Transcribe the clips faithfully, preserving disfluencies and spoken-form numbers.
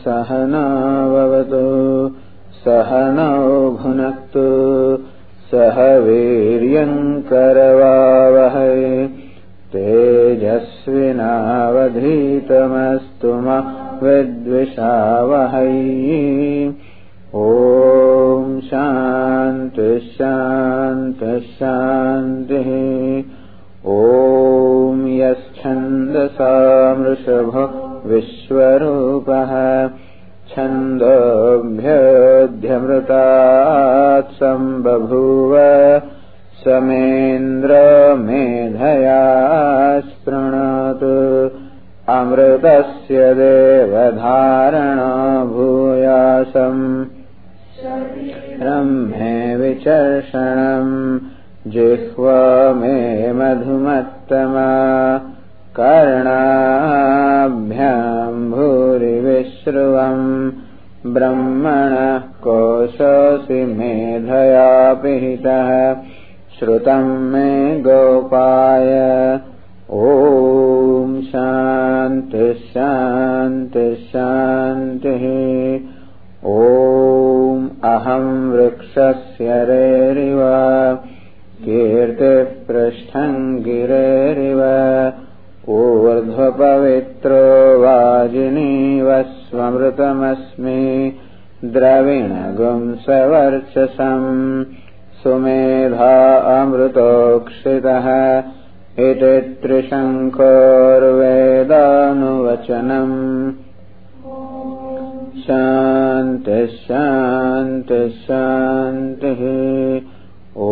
सहनाववतु सहनौ भुनक्तु सह वीर्यङ्करवावहै तेजस्विनावधीतमस्तु मा विद्विषावहै। ॐ शान्ति शान्ति शान्तिः। ॐ यश्छन्दसामृषभो विश्वरूपः छन्दोभ्योऽध्यमृतात् सम्बभूव समेन्द्रमेधया स्पृणोतु अमृतस्य देवधारणा भूयासम् रम्ये विचर्षणम् जिह्वा मे मधुमत्तमा कर्णाभ्याम् भूरिविश्रुवम् ब्रह्मणः कोशोऽसि मेधया पिहितः श्रुतम् मे गोपाय। ॐ शान्ति शान्ति शान्तिः। ॐ अहं वृक्षस्य रेरिव कीर्तिः पृष्ठम् गिरेरिव ऊर्ध्वपवित्रो वाजिनीव स्वमृतमस्मि द्रविणगुं सवर्चसम् सुमेधा अमृतोक्षितः इति त्रिशङ्कोर्वेदानुवचनम्। शान्ति शान्ति शान्तिः। ॐ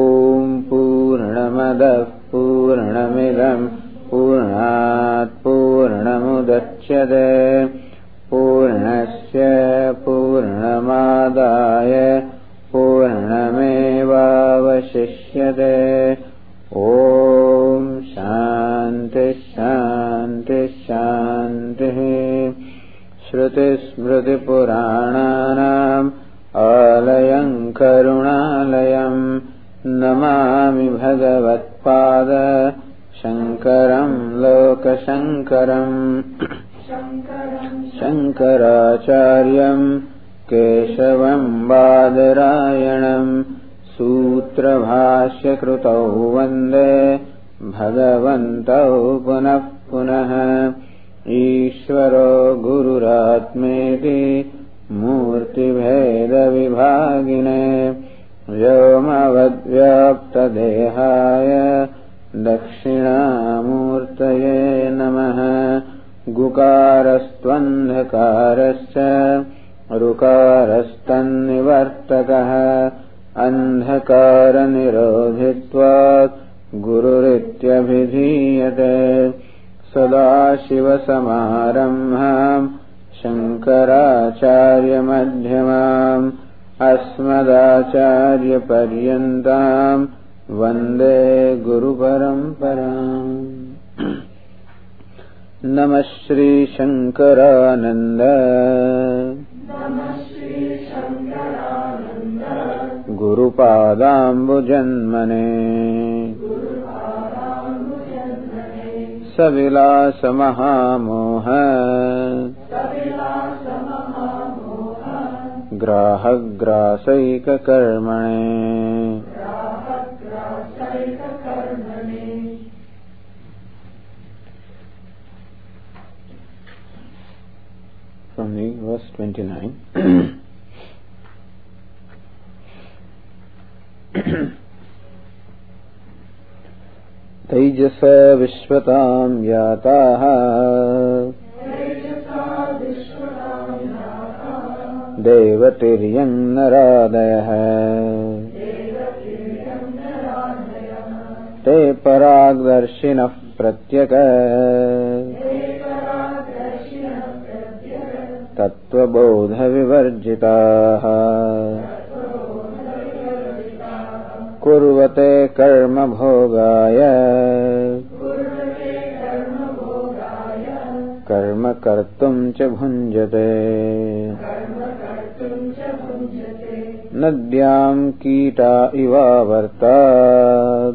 पूर्णमदः पूर्णमिदम् पूर्णात् पूर्णमुदच्यते पूर्णस्य पूर्णमादाय पूर्णमेवावशिष्यते। ॐ शान्ति शान्ति शान्तिः। श्रुतिस्मृतिपुराणानाम् आलयम् करुणालयम् नमामि भगवत्पाद शङ्करम् लोकशङ्करम्। शङ्कराचार्यम् केशवम् बादरायणम् सूत्रभाष्यकृतौ वन्दे भगवन्तौ पुनः पुनः। ईश्वरो गुरुरात्मेति मूर्तिभेदविभागिने व्योमवद्व्याप्तदेहाय दक्षिणामूर्तये नमः। गुकारस्त्वन्धकारश्च ऋकारस्तन्निवर्तकः अन्धकारनिरोधित्वात् गुरुरित्यभिधीयते। सदाशिवसमारम्भाम् शङ्कराचार्यमध्यमाम् अस्मदाचार्यपर्यन्ताम् वन्दे गुरुपरम्पराम्। नमः श्रीशङ्करानन्द गुरुपादाम्बुजन्मने सविलासमहामोह ग्राहग्रासैककर्मणे। From the verse twenty-nine. तैजसा विश्वतां याताः देवतिर्यं नरादयः ते पराग्दर्शिनः प्रत्यक तत्त्वबोधविवर्जिताः कुर्वते कर्म भोगाय कर्म कर्तुं च भुञ्जते। नद्यां कीटा इवावर्तात्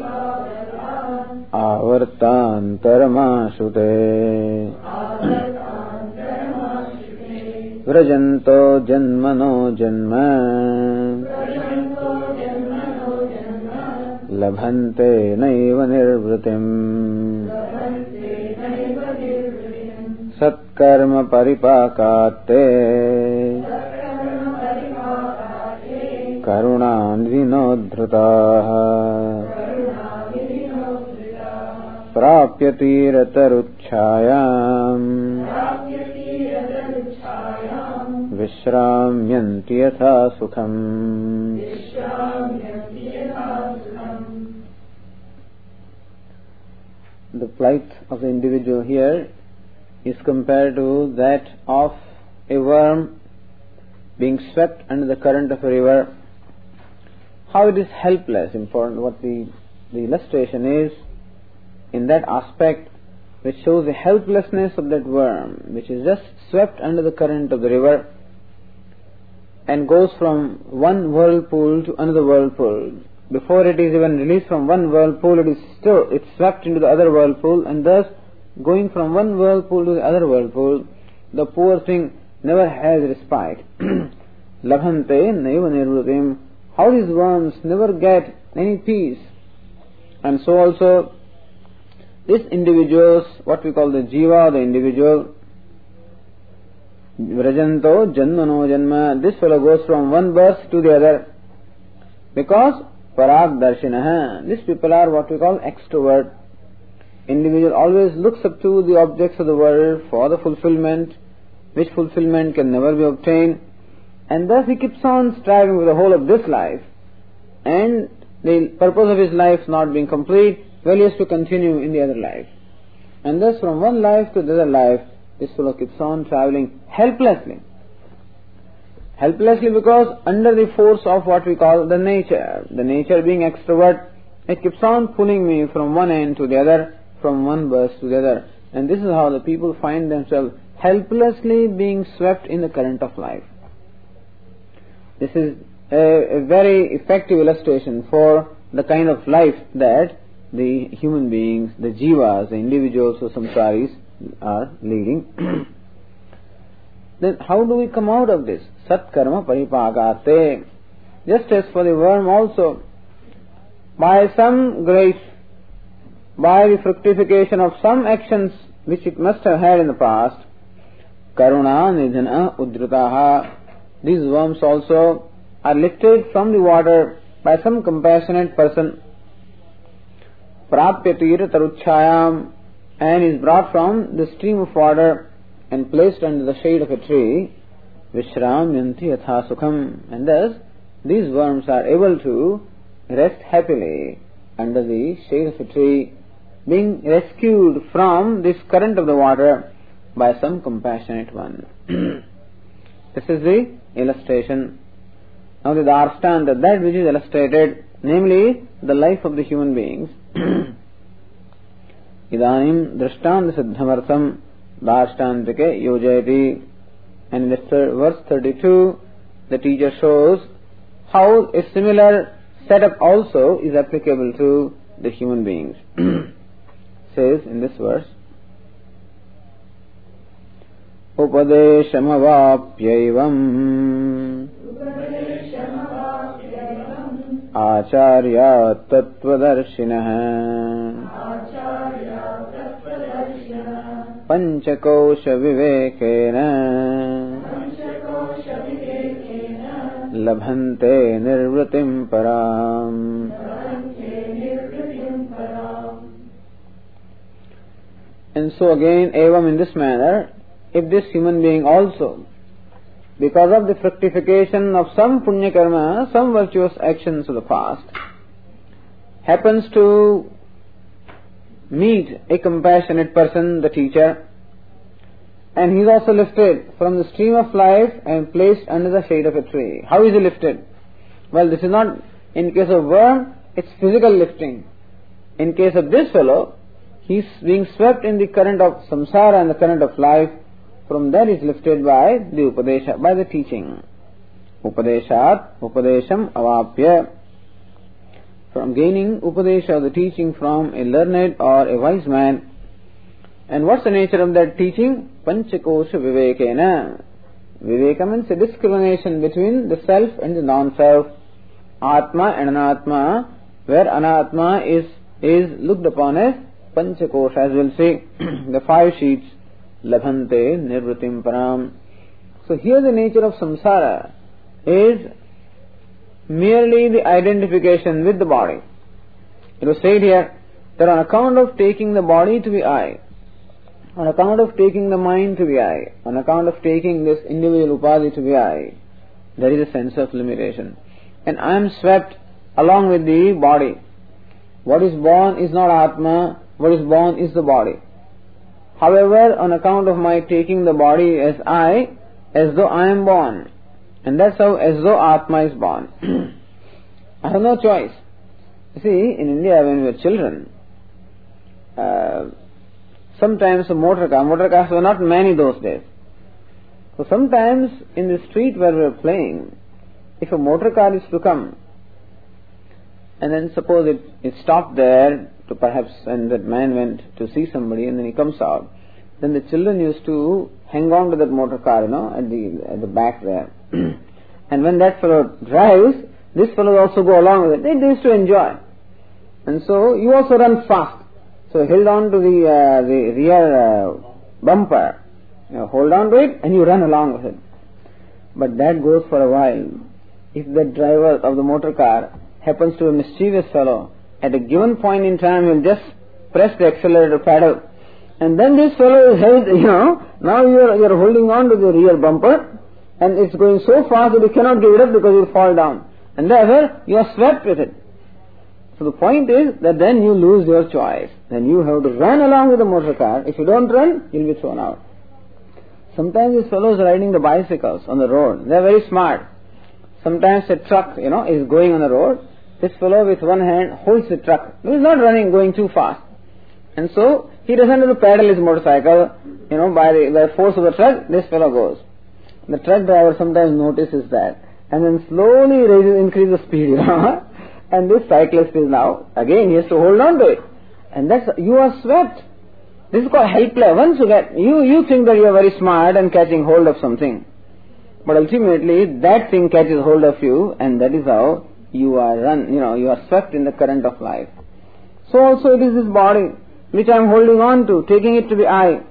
आवर्तान्तरमाशुते व्रजन्तो जन्मनो जन्म लभन्ते नैव निर्वृतिम् सत्कर्म परिपाकात्ते करुणान्विनोद्धृताः प्राप्य तीरतरुच्छायाम् विश्राम्यन्ति यथा सुखम्. The plight of the individual here is compared to that of a worm being swept under the current of a river. How it is helpless, important what the, the illustration is in that aspect which shows the helplessness of that worm which is just swept under the current of the river and goes from one whirlpool to another whirlpool. Before it is even released from one whirlpool, it is still it's swept into the other whirlpool, and thus going from one whirlpool to the other whirlpool, the poor thing never has respite. Labhante naiva nirvrutim. How these worms never get any peace. And so also these individuals, what we call the jiva, the individual, vrajanto janmano janma, this fellow goes from one birth to the other because parag darshinaha, these people are what we call extrovert. Individual always looks up to the objects of the world for the fulfillment, which fulfillment can never be obtained, and thus he keeps on striving with the whole of this life, and the purpose of his life not being complete, well, he has to continue in the other life. And thus from one life to the other life, this fellow keeps on traveling helplessly. Helplessly because under the force of what we call the nature. The nature being extrovert, it keeps on pulling me from one end to the other, from one burst to the other. And this is how the people find themselves helplessly being swept in the current of life. This is a, a very effective illustration for the kind of life that the human beings, the jivas, the individuals or samsaris are leading. Then how do we come out of this? Sat karma paripagate. Just as for the worm also, by some grace, by the fructification of some actions which it must have had in the past, karuna nidhana udritaha, these worms also are lifted from the water by some compassionate person, prapya tira taruchayam, and is brought from the stream of water and placed under the shade of a tree, vishramyanti yatha sukham, and thus these worms are able to rest happily under the shade of a tree, being rescued from this current of the water by some compassionate one. This is the illustration. Now the darstanta, that which is illustrated, namely the life of the human beings. Idanim drashtanta siddhamartham darstantike yojayati. And in the verse thirty-two, the teacher shows how a similar setup also is applicable to the human beings. Says in this verse, Upadeshamavapyaivam Acharya Tattvadarshinaha Panchakosha Vivekena Labhante Nirvritim Param. And so again, evam, in this manner, if this human being also, because of the fructification of some punya karma, some virtuous actions of the past, happens to meet a compassionate person, the teacher, and he is also lifted from the stream of life and placed under the shade of a tree. How is he lifted? Well, this is not, in case of worm, it's physical lifting. In case of this fellow, he is being swept in the current of samsara and the current of life. From there is lifted by the upadesha, by the teaching. Upadeshat, upadesham avapya. From gaining upadesha, the teaching from a learned or a wise man. And what's the nature of that teaching? Panchakosha vivekena. Viveka means a discrimination between the self and the non-self, Atma and Anatma, where Anatma is, is looked upon as Panchakosha, as we'll see, the five sheets, Labhante Nirvritim Param. So here the nature of samsara is merely the identification with the body. It was said here that on account of taking the body to be I, on account of taking the mind to be I, on account of taking this individual upadhi to be I, there is a sense of limitation. And I am swept along with the body. What is born is not Atma, what is born is the body. However, on account of my taking the body as I, as though I am born, and that's how as though Atma is born. I have no choice. You see, in India when we were children, uh, sometimes a motor car, motor cars were not many those days. So sometimes in the street where we were playing, if a motor car is to come, and then suppose it, it stopped there to perhaps, and that man went to see somebody and then he comes out, then the children used to hang on to that motor car, you know, at the at the back there. And when that fellow drives, this fellow also go along with it. They used to enjoy. And so you also run fast. So held on to the uh, the rear uh, bumper, you know, hold on to it and you run along with it. But that goes for a while. If the driver of the motor car happens to be a mischievous fellow, at a given point in time he'll just press the accelerator pedal, and then this fellow is held, you know, now you are, you are holding on to the rear bumper, and it's going so fast that you cannot give it up because you will fall down. And therefore, you are swept with it. So the point is that then you lose your choice. Then you have to run along with the motor car. If you don't run, you'll be thrown out. Sometimes these fellows riding the bicycles on the road, they're very smart. Sometimes a truck, you know, is going on the road. This fellow with one hand holds the truck. He's not running, going too fast. And so, he doesn't have to pedal his motorcycle, you know, by the, by force of the truck, this fellow goes. The truck driver sometimes notices that, and then slowly raises, increases the speed, you know. And this cyclist is now, again, he has to hold on to it. And that's, you are swept. This is called helpless. Once you get, you, you think that you are very smart and catching hold of something. But ultimately, that thing catches hold of you, and that is how you are run, you know, you are swept in the current of life. So also it is this body, which I am holding on to, taking it to be I.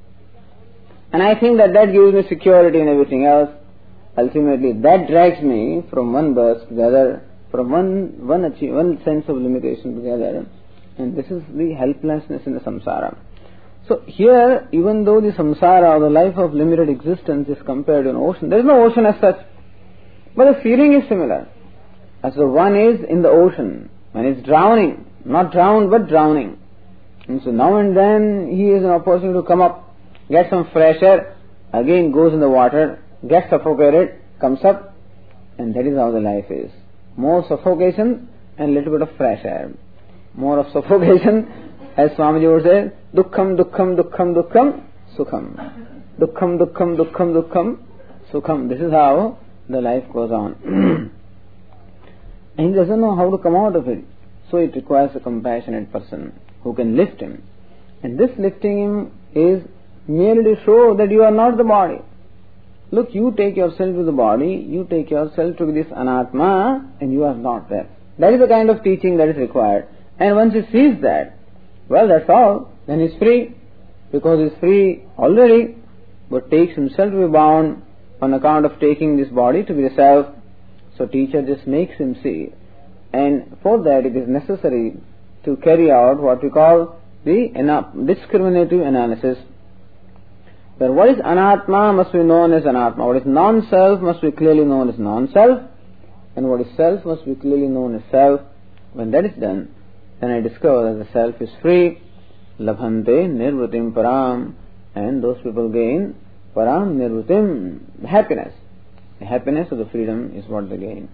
And I think that that gives me security and everything else. Ultimately, that drags me from one birth to the other, from one, one, achieve, one sense of limitation to the other. And this is the helplessness in the samsara. So here, even though the samsara or the life of limited existence is compared to an ocean, there is no ocean as such. But the feeling is similar. As though one is in the ocean, one is drowning, not drowned but drowning. And so now and then he has an opportunity to come up, get some fresh air, again goes in the water, gets suffocated, comes up, and that is how the life is. More suffocation and little bit of fresh air. More of suffocation, as Swamiji would say, dukkham, dukkham, dukkham, dukkham, sukham. Dukkham, dukkham, dukkham, dukkham, sukham. This is how the life goes on. And he doesn't know how to come out of it. So it requires a compassionate person who can lift him. And this lifting him is merely to show that you are not the body. Look, you take yourself to the body, you take yourself to this anatma, and you are not there. That is the kind of teaching that is required. And once he sees that, well, that's all. Then he's free. Because he's free already, but takes himself to be bound on account of taking this body to be the self. So teacher just makes him see. And for that it is necessary to carry out what we call the discriminative analysis. Where what is anatma must be known as anatma. What is non-self must be clearly known as non-self. And what is self must be clearly known as self. When that is done, then I discover that the self is free. Labhante nirvritim param. And those people gain param nirvritim, happiness. The happiness of the freedom is what they gain.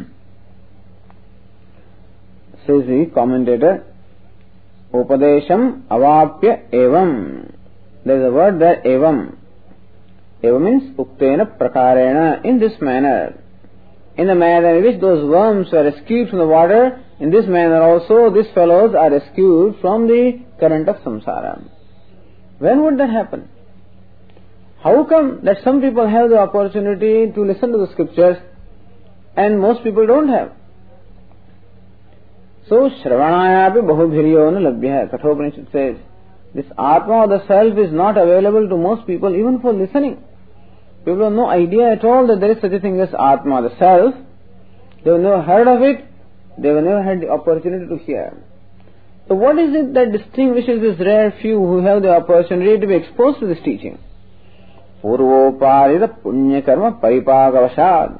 Says the commentator, Upadesham avapya evam. There is a word there, evam. Evam means uktena prakarena, in this manner. In the manner in which those worms were rescued from the water, in this manner also these fellows are rescued from the current of samsara. When would that happen? How come that some people have the opportunity to listen to the scriptures and most people don't have? So, Shravanayapi bahubhiryo na labhya. Kathopanishad says, this Atma or the Self is not available to most people even for listening. People have no idea at all that there is such a thing as Atma, the Self. They have never heard of it. They have never had the opportunity to hear. So what is it that distinguishes this rare few who have the opportunity to be exposed to this teaching? Purvoparita punya karma paripakavashad.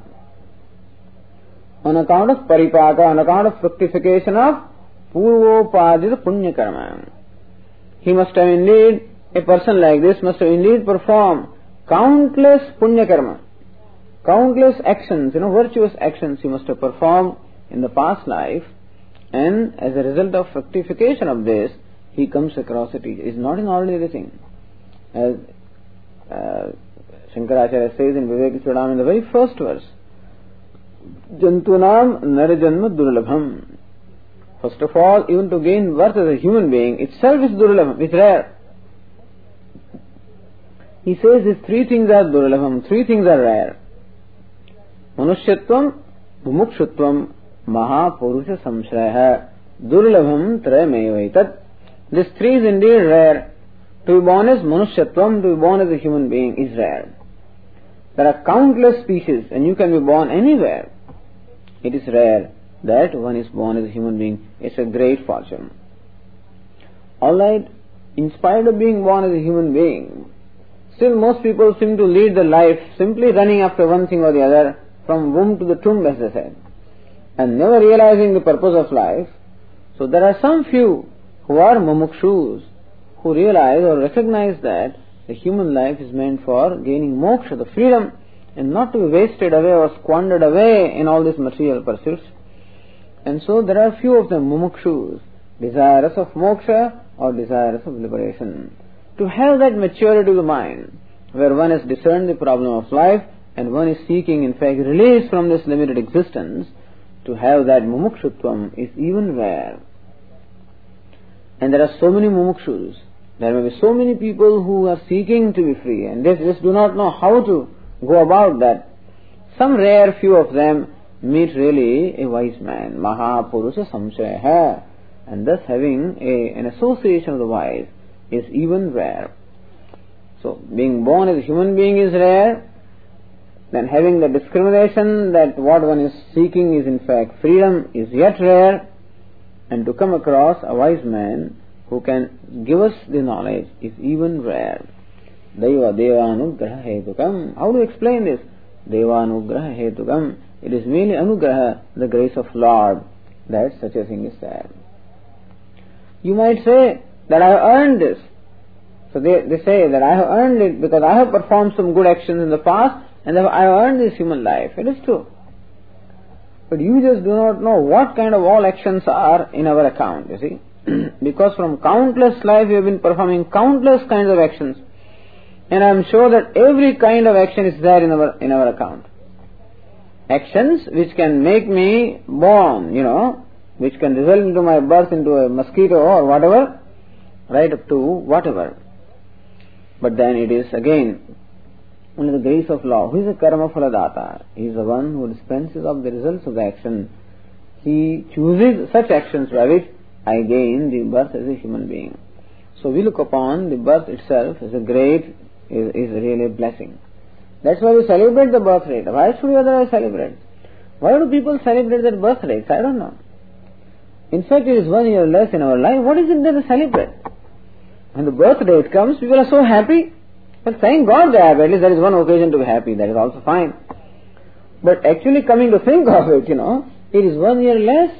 On account of paripaka, on account of fructification of purvoparita punya karma. He must have indeed, a person like this must have indeed performed countless punya karma, countless actions, you know, virtuous actions he must have performed in the past life, and as a result of fructification of this, he comes across a teacher. It's not an ordinary thing. As uh, Shankaracharya says in Vivek Chudam in the very first verse, Jantunam narajanma durlabham. First of all, even to gain birth as a human being itself is durlabham, it's rare. He says these three things are durlabham, three things are rare. Manushyatvam, mumukshutvam, mahapurusha samshraya, durlabham trayamevaitat. This three is indeed rare. To be born as manushyatvam, to be born as a human being is rare. There are countless species and you can be born anywhere. It is rare that one is born as a human being. It's a great fortune. Alright, in spite of being born as a human being, still most people seem to lead the life simply running after one thing or the other, from womb to the tomb, as they said, and never realizing the purpose of life. So there are some few who are mumukshus, who realize or recognize that the human life is meant for gaining moksha, the freedom, and not to be wasted away or squandered away in all these material pursuits. And so there are few of them mumukshus, desirous of moksha or desirous of liberation. To have that maturity of the mind, where one has discerned the problem of life and one is seeking in fact release from this limited existence, to have that mumukshutvam is even rare. And there are so many mumukshus. There may be so many people who are seeking to be free and they just do not know how to go about that. Some rare few of them meet really a wise man, Mahapurusha Samshaya, and thus having a, an association of the wise is even rare. So being born as a human being is rare, then having the discrimination that what one is seeking is in fact freedom is yet rare, and to come across a wise man who can give us the knowledge is even rare. Deva Devanugraha Hetukam. How to explain this? Devanugraha Hetukam. It is merely Anugraha, the grace of Lord, that such a thing is there. You might say that I have earned this. So they, they say that I have earned it because I have performed some good actions in the past and I have earned this human life. It is true. But you just do not know what kind of all actions are in our account, you see. Because from countless life we have been performing countless kinds of actions. And I am sure that every kind of action is there in our in our account. Actions which can make me born, you know, which can result into my birth into a mosquito or whatever, right up to whatever. But then it is again only the grace of law. Who is the karma phaladata? He is the one who dispenses of the results of the action. He chooses such actions by which I gain the birth as a human being. So we look upon the birth itself as a great, is, is really a blessing. That's why we celebrate the birth rate. Why should we otherwise celebrate? Why do people celebrate their birth rates? I don't know. In fact, it is one year less in our life. What is it that we celebrate? When the birth date comes, people are so happy. Well, thank God they are. At least there is one occasion to be happy. That is also fine. But actually coming to think of it, you know, it is one year less.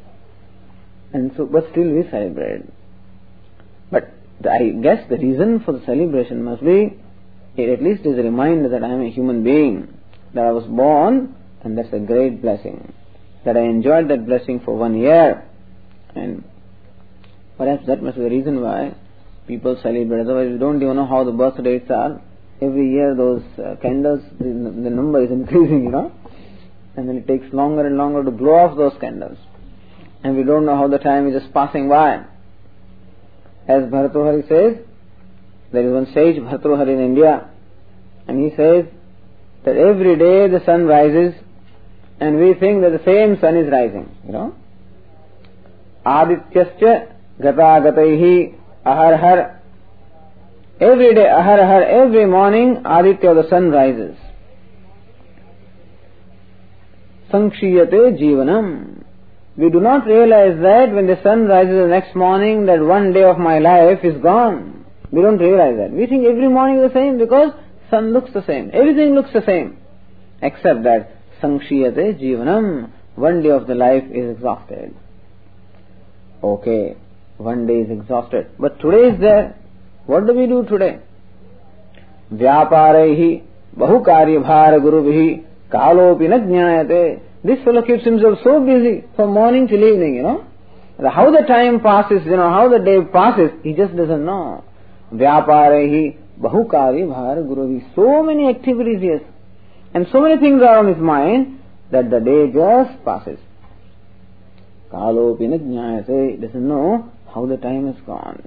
And so, but still we celebrate. But I guess the reason for the celebration must be, it at least is a reminder that I am a human being, that I was born, and that's a great blessing. That I enjoyed that blessing for one year. And perhaps that must be the reason why people celebrate. Otherwise we don't even know how the birth dates are. Every year those uh, candles, the, the number is increasing, you know. And then it takes longer and longer to blow off those candles. And we don't know how the time is just passing by. As Bhartrihari says, there is one sage, Bhartrihari in India, And he says that every day the sun rises and we think that the same sun is rising, you know. Adityascha gatagataihi aharhar. Every day, aharhar, every morning, Aditya, the sun rises. Sankshiyate jivanam. We do not realize that when the sun rises the next morning, that one day of my life is gone. We don't realize that. We think every morning is the same because sun looks the same. Everything looks the same. Except that sankshiyate jivanam. One day of the life is exhausted. Okay, one day is exhausted. But today is there. What do we do today? Vyaparehi bahukarya bhara gurubihi kalopi na jnayate. This fellow keeps himself so busy from morning till evening, you know. How the time passes, you know, how the day passes, he just doesn't know. Vyaparehi bahukarya bhara gurubihi. So many activities, yes. And so many things are on his mind that the day just passes. Kalopi na jnayate. Doesn't know how the time has gone.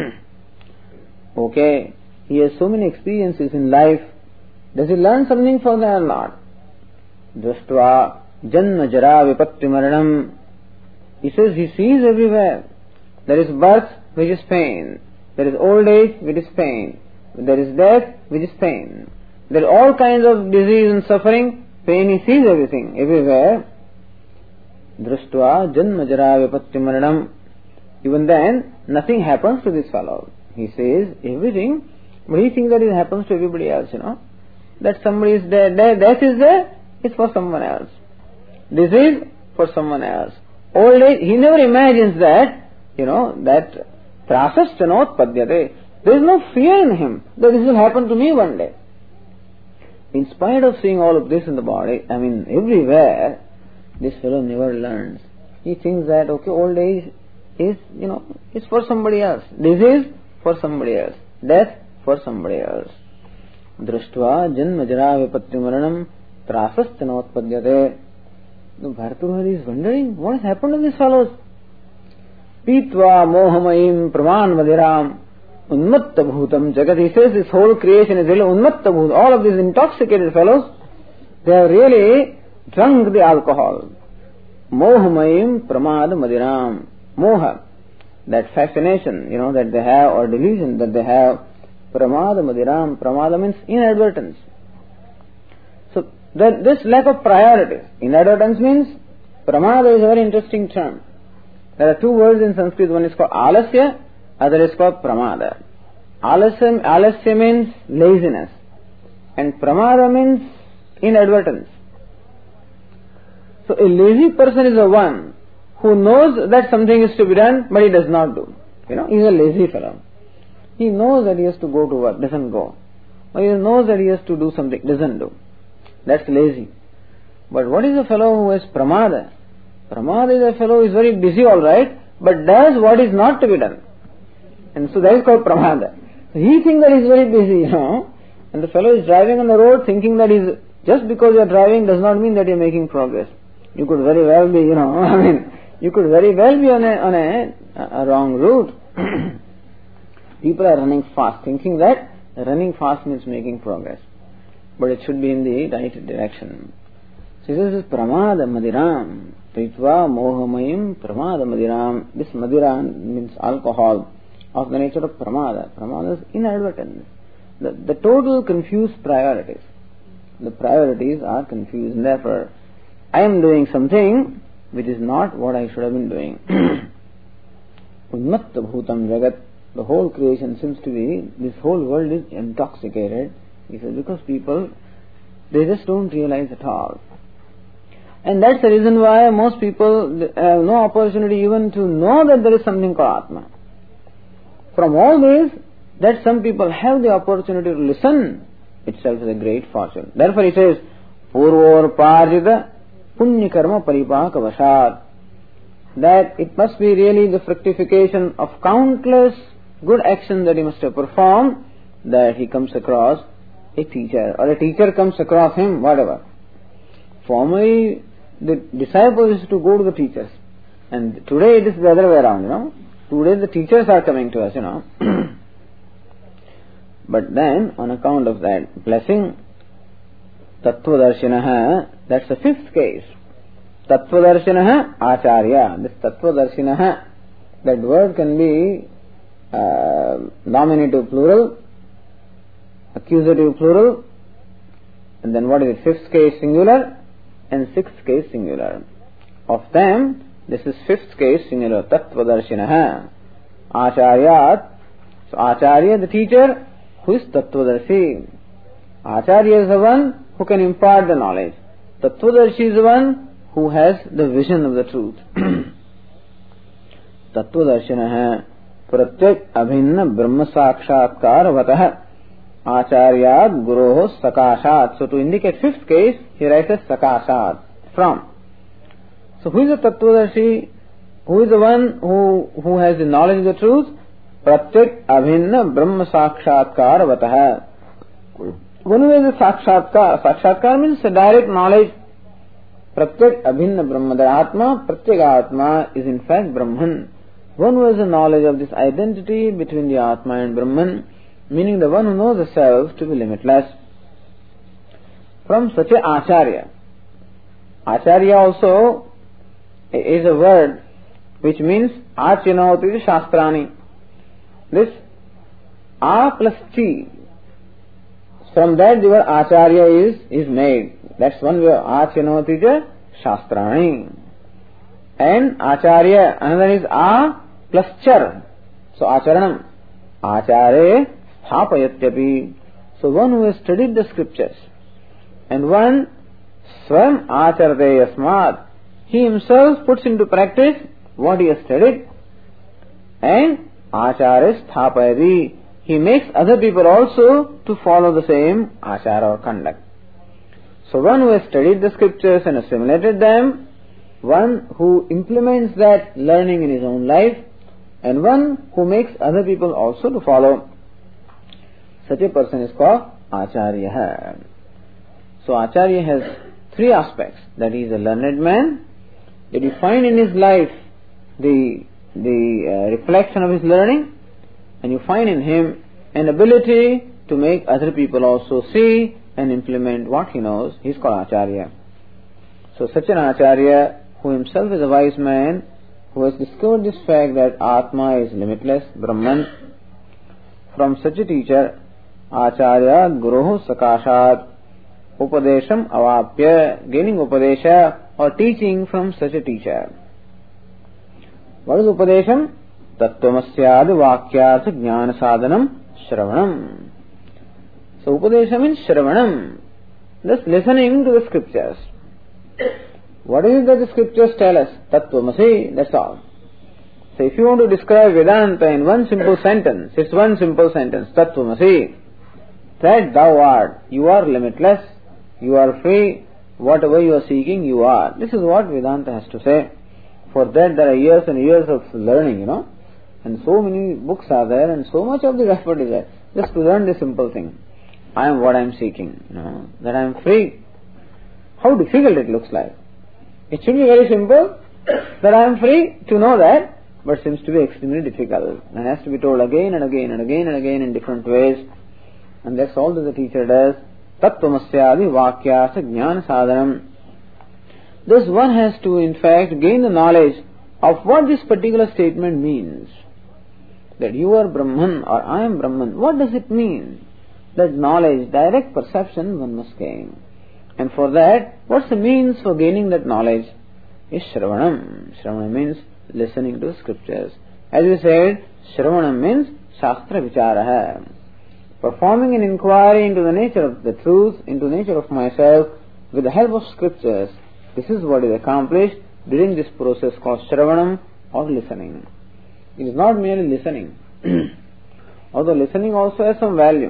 Okay, he has so many experiences in life. Does he learn something from that or not? Drashtva janma jara vipatti maranam. He says he sees everywhere. There is birth, which is pain. There is old age, which is pain. There is death, which is pain. There are all kinds of disease and suffering. Pain, he sees everything, everywhere. Drashtva janma jara vipatti maranam. Even then, nothing happens to this fellow. He says everything, but he thinks that it happens to everybody else, you know. That somebody is there, there, death is there, it's for someone else. Disease, for someone else. Old age, he never imagines that, you know, that prasascha padhyate. There is no fear in him that this will happen to me one day. In spite of seeing all of this in the body, I mean everywhere, this fellow never learns. He thinks that, okay, old age is, you know, is for somebody else. Disease, for somebody else. Death, for somebody else. Drashtva janma jara vipatti maranam prasascha notpadyate. The Bhartruhari is wondering, what has happened to these fellows? Pitva mohamayim praman madiram unmatta bhutam jagat. He says this whole creation is really unmatta bhut. All of these intoxicated fellows, they have really drunk the alcohol. Mohamayim pramad madiram. Moha, that fascination, you know, that they have, or delusion that they have. Pramada madiram. Pramada means inadvertence. So, that this lack of priority. Inadvertence means, pramada is a very interesting term. There are two words in Sanskrit. One is called alasya, other is called pramada. Alasya, alasya means laziness. And pramada means inadvertence. So, a lazy person is the one who knows that something is to be done, but he does not do. You know, he is a lazy fellow. He knows that he has to go to work, doesn't go. Or he knows that he has to do something, doesn't do. That's lazy. But what is a fellow who has pramada? Pramada is a fellow who is very busy, all right, but does what is not to be done. And so that is called pramada. So he thinks that he is very busy, you know, and the fellow is driving on the road thinking that he is, just because you are driving does not mean that you are making progress. You could very well be, you know, I mean, you could very well be on a, on a, a wrong route. People are running fast, thinking that running fast means making progress. But it should be in the right direction. So this is pramada madiram. Tritva mohamayim pramada madiram. This madiram means alcohol of the nature of pramada. Pramada is inadvertence. The, the total confused priorities. The priorities are confused, and therefore I am doing something which is not what I should have been doing. Unmatta bhutam jagat. The whole creation seems to be, this whole world is intoxicated. He says, because people, they just don't realize at all. And that's the reason why most people have no opportunity even to know that there is something called Atma. From all this, that some people have the opportunity to listen itself is a great fortune. Therefore he says, Purvor Parjita Punya Karma Paripaka Vashat. That it must be really the fructification of countless good actions that he must have performed, that he comes across a teacher, or a teacher comes across him, whatever. Formerly, the disciples used to go to the teachers, and today it is the other way around, you know. Today the teachers are coming to us, you know. But then, on account of that blessing, Tattvadarshinaha, that's the fifth case. Tattvadarshinaha Acharya. This Tattvadarshinaha, that word can be uh, nominative plural, accusative plural, and then what is it? Fifth case singular and sixth case singular. Of them, this is fifth case singular. Tattvadarshinaha Acharyat. So Acharya, the teacher, who is Tattvadarshi. Acharya is the one who can impart the knowledge. Tattvadarshi is the one who has the vision of the truth. Tattvadarshinaha Pratyak Abhinna Brahma Sakshatkar Vatah Acharyat Guroho Sakashat. So to indicate fifth case, he writes as Sakashat, from. So who is the Tattvadarshi? Who is the one who, who has the knowledge of the truth? Pratyak Abhinna Brahma Sakshatkar Vatah. One who has a Sakshatkar. Sakshatkar means a direct knowledge. Pratyak Abhinna Brahma. The Atma, Pratyak Atma is in fact Brahman. One who has a knowledge of this identity between the Atma and Brahman, meaning the one who knows the self to be limitless. From such a Acharya. Acharya also is a word which means Achinoti Shastrani. This A plus T, from that the word Acharya is, is made. That's one word. Achinoti Shastrani. And Acharya, another is A plus Char. So Acharanam. Acharya Sthapayatyapi. So one who has studied the scriptures, and one Swam Acharate Yasmat, he himself puts into practice what he has studied, and Acharya Sthapayati, he makes other people also to follow the same achara or conduct. So one who has studied the scriptures and assimilated them, one who implements that learning in his own life, and one who makes other people also to follow. Such a person is called Acharya. So Acharya has three aspects. That he is a learned man, that you find in his life the, the uh, reflection of his learning, and you find in him an ability to make other people also see and implement what he knows. He is called Acharya. So such an Acharya, who himself is a wise man, who has discovered this fact that Atma is limitless, Brahman. From such a teacher, Acharya Guruhu Sakashat Upadesham Avapya, gaining Upadesha or teaching from such a teacher. What is Upadesham? Tattvamasya Vakyartha Jnana Sadhanam Shravanam. So Upadesha means Shravanam, thus listening to the scriptures. What is it that the scriptures tell us? Tattvamasi, that's all. So if you want to describe Vedanta in one simple sentence, it's one simple sentence, Tattvamasi, that thou art, you are limitless, you are free, whatever you are seeking, you are. This is what Vedanta has to say. For that there are years and years of learning, you know, and so many books are there, and so much of the effort is there, just to learn this simple thing. I am what I am seeking, you know, that I am free. How difficult it looks like. It should be very simple, that I am free to know that, but seems to be extremely difficult, and has to be told again and again and again and again in different ways. And that's all that the teacher does. Tattvamasyadi Vakyasa Jnana Sadhanam. Thus one has to in fact gain the knowledge of what this particular statement means. That you are Brahman or I am Brahman. What does it mean? That knowledge, direct perception one must gain. And for that, what's the means for gaining that knowledge? Is Shravanam. Shravanam means listening to scriptures. As we said, Shravanam means Shastra Vicharaha. Performing an inquiry into the nature of the truth, into the nature of myself, with the help of scriptures. This is what is accomplished during this process called Shravanam or listening. It is not merely listening. Although listening also has some value.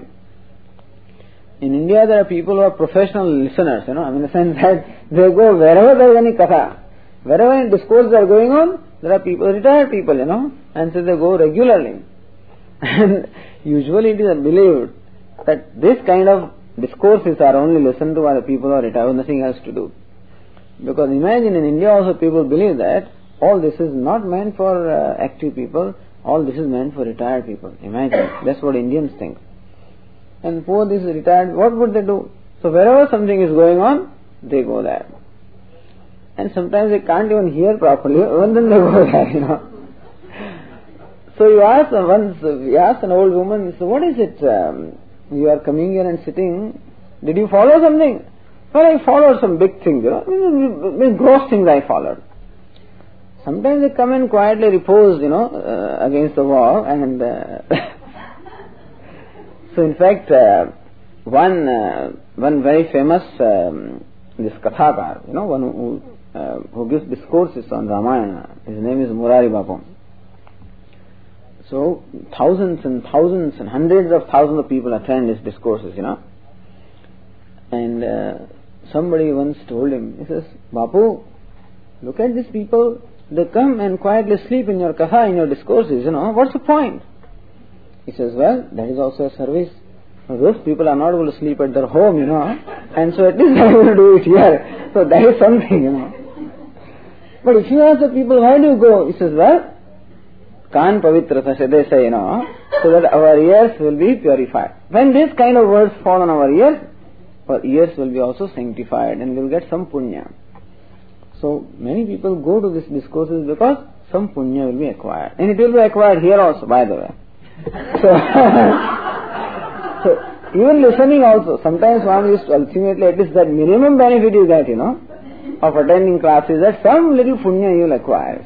In India there are people who are professional listeners, you know, I mean in the sense that they go wherever there is any katha, wherever any discourses are going on, there are people, retired people, you know, and so they go regularly. And usually it is believed that this kind of discourses are only listened to by the people who are retired, nothing else to do. Because imagine in India also people believe that all this is not meant for uh, active people, all this is meant for retired people. Imagine, that's what Indians think. And poor this retired, what would they do? So wherever something is going on, they go there. And sometimes they can't even hear properly, even then they go there, you know. So you ask once, we asked an old woman, so what is it, um, you are coming here and sitting, did you follow something? Well, I followed some big things, you know, I mean, gross things I followed. Sometimes they come and quietly repose, you know, uh, against the wall, and uh, so in fact, uh, one uh, one very famous um, this Kathakar, you know, one who uh, who gives discourses on Ramayana. His name is Murari Bapu. So thousands and thousands and hundreds of thousands of people attend his discourses, you know. And uh, somebody once told him, he says, Bapu, look at these people. They come and quietly sleep in your katha, in your discourses, you know. What's the point? He says, well, that is also a service. Those people are not able to sleep at their home, you know, and so at least they are able to do it here. So that is something, you know. But if you ask the people, why do you go? He says, well, Kan Pavitra Sasya, they say, you know, so that our ears will be purified. When this kind of words fall on our ears, our ears will be also sanctified and we will get some punya. So many people go to these discourses because some punya will be acquired. And it will be acquired here also, by the way. So, so even listening also, sometimes one is ultimately, at least that minimum benefit you get, you know, of attending classes, that some little punya you will acquire.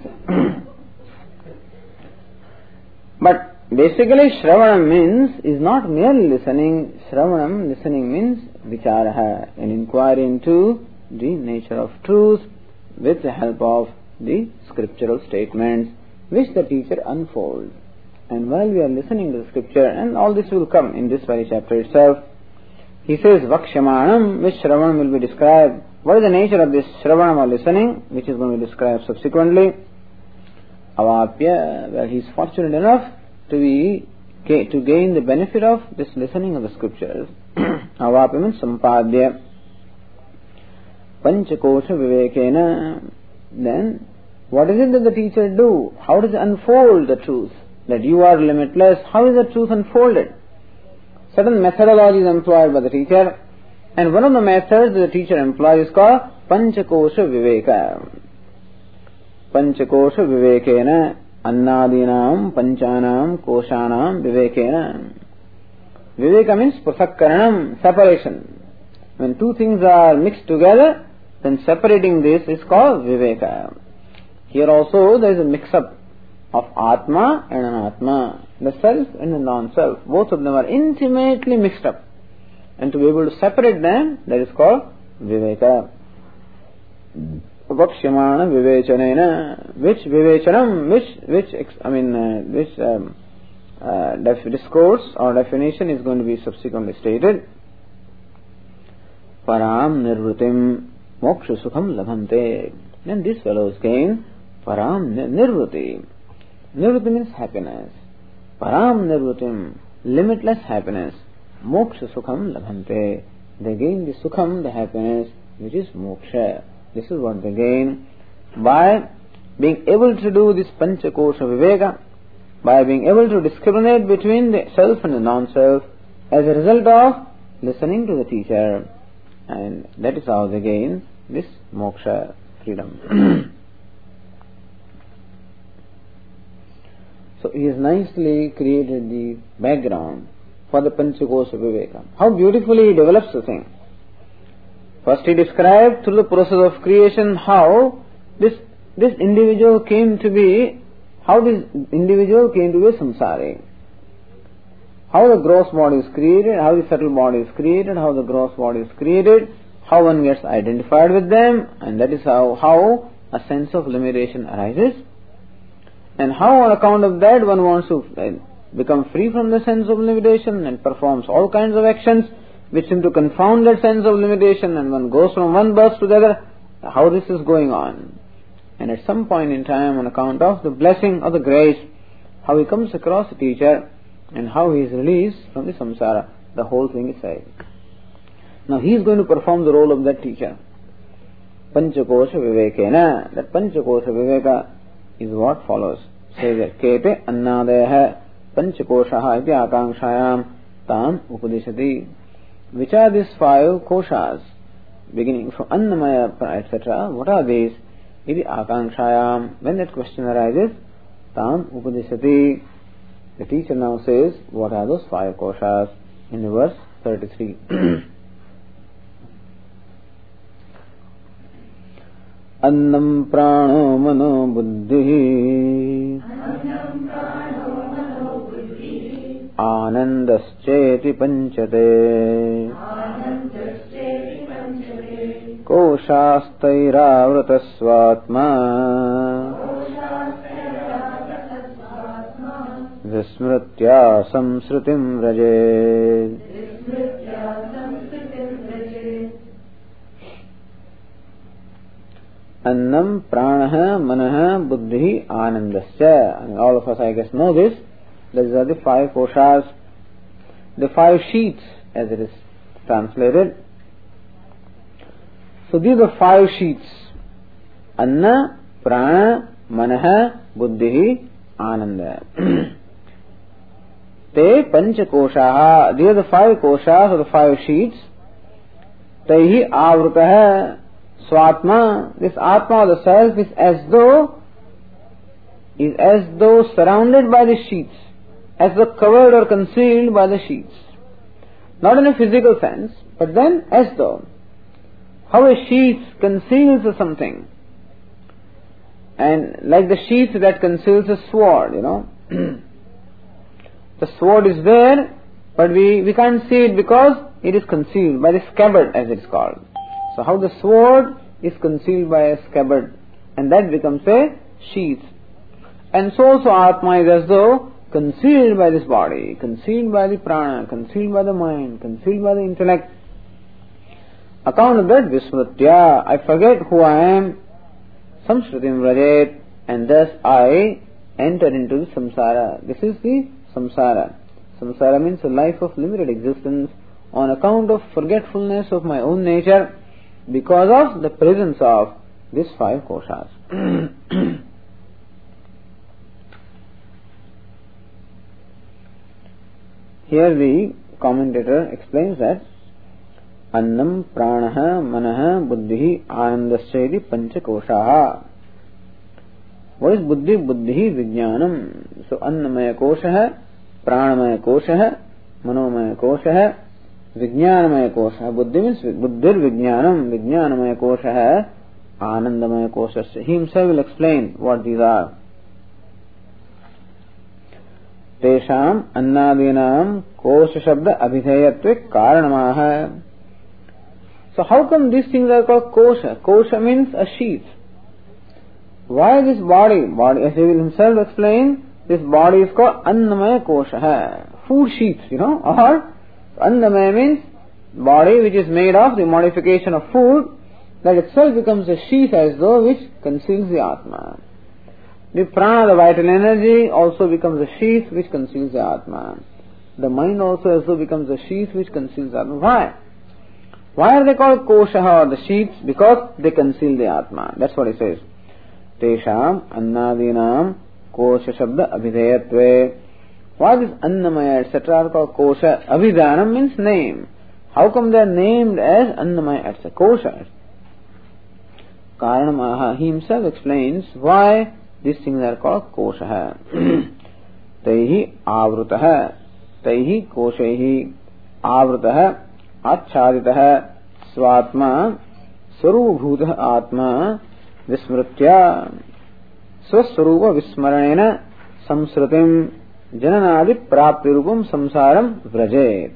But basically Shravanam means, is not merely listening. Shravanam, listening means vicharaha, an inquiry into the nature of truth with the help of the scriptural statements which the teacher unfolds. And while we are listening to the scripture, and all this will come in this very chapter itself, he says Vakshamanam, which Shravanam will be described. What is the nature of this Shravanam or listening, which is going to be described subsequently. Avapya, where he is fortunate enough to be to gain the benefit of this listening of the scriptures. Avapya means sampadya. Panchakosha vivekena. Then, what is it that the teacher do? How does it unfold the truth? That you are limitless. How is the truth unfolded? Certain methodology is employed by the teacher, and one of the methods the teacher employs is called Panchakosha viveka. Panchakosha vivekena, annadinam, panchanam, koshanam vivekena. Viveka means prasakkaranam, separation. When two things are mixed together, then separating this is called viveka. Here also there is a mix-up of Atma and Anatma, the self and the non-self. Both of them are intimately mixed up. And to be able to separate them, that is called viveka. Vakshamana vivechanena, which vivechanam, which, which, I mean, uh, which um, uh, def- discourse or definition is going to be subsequently stated. Param nirvrutim moksha sukham labhante. And these fellows gain param nirvruti. Nirvruti means happiness. Param nirvrutim, limitless happiness. Moksha sukham labhante. They gain the sukham, the happiness, which is moksha. This is what they gain by being able to do this panchakosha viveka, by being able to discriminate between the self and the non-self as a result of listening to the teacher. And that is how they gain this moksha, freedom. So he has nicely created the background for the panchakosha viveka. How beautifully he develops the thing. First he described through the process of creation how this this individual came to be, how this individual came to be a samsari. How the gross body is created, how the subtle body is created, how the gross body is created, how one gets identified with them, and that is how, how a sense of limitation arises. And how on account of that one wants to become free from the sense of limitation and performs all kinds of actions which seem to confound that sense of limitation, and one goes from one bus to the other, how this is going on. And at some point in time, on account of the blessing of the grace, how he comes across the teacher and how he is released from the samsara. The whole thing is said. Now he is going to perform the role of that teacher. Panchakosha vivekena. That Panchakosha viveka is what follows. Says that Kete annadeha panchakoshaha iti akanshayam Tan Upadishati. Which are these five koshas? Beginning from Annamaya, et cetera. What are these? Iti Akankshayam. When that question arises, Tan Upadishati. The teacher now says, what are those five koshas? In the verse thirty-three. Annam prano mano buddhi Anandascheti panchate Koshastairavrtasvatma Vismritya samsritim vraje. Annam pranaha manaha buddhi anandasya. And all of us, I guess, know this. These are the five koshas, the five sheets, as it is translated. So these are five sheets. Anna, prana, manaha, buddhi, ananda. Te pancha koshaha. These are the five koshas or the five sheets. Taihi avrutaha. Swatma. This atma, the self, is as though is as though surrounded by the sheets, as though covered or concealed by the sheets. Not in a physical sense, but then as though. How a sheet conceals something. And like the sheath that conceals a sword, you know. The sword is there, but we, we can't see it because it is concealed by the scabbard, as it is called. So how the sword is concealed by a scabbard, and that becomes a sheath. And so also Atma is as though concealed by this body, concealed by the prana, concealed by the mind, concealed by the intellect. Account of that, Vismritya, I forget who I am, Samsritim Vrajet, and thus I enter into the samsara. This is the samsara. Samsara means a life of limited existence on account of forgetfulness of my own nature, because of the presence of these five koshas. Here the commentator explains that Annam pranaha manaha buddhi anandasya pancha koshaha. What is buddhi? Buddhi vijnanam. So annamaya kosha, pranamaya kosha, manomaya kosha, vijnanamaya kosha. Buddhi means buddhir vijnanam, vijnanamaya kosha, anandamaya kosha. He himself will explain what these are. Tesham annadinam kosha shabda abhidheyatve karanamaha. So how come these things are called kosha? Kosha means a sheath. Why this body? Body, as he will himself explain, this body is called annamaya kosha, food sheath, you know, or annamaya means body which is made of the modification of food, that itself becomes a sheath as though which conceals the Atma. The prana, the vital energy, also becomes a sheath which conceals the Atma. The mind also as though becomes a sheath which conceals the Atma. Why? Why are they called koshaha or the sheaths? Because they conceal the Atma. That's what he says. Tesham annadinam kosha shabda abhideyatve. Why this annamaya et cetera are called kosha? Abhidanam means name. How come they are named as annamaya et cetera? Kosha. Karanamaha. He himself explains why these things are called kosha. Taihi avrutaha. Taihi koshehi avrutaha achaditaha swatma sarubhutah atma vismritya swaswarupa vismaranena samsritim jananadi praptirupam samsaram vrajet.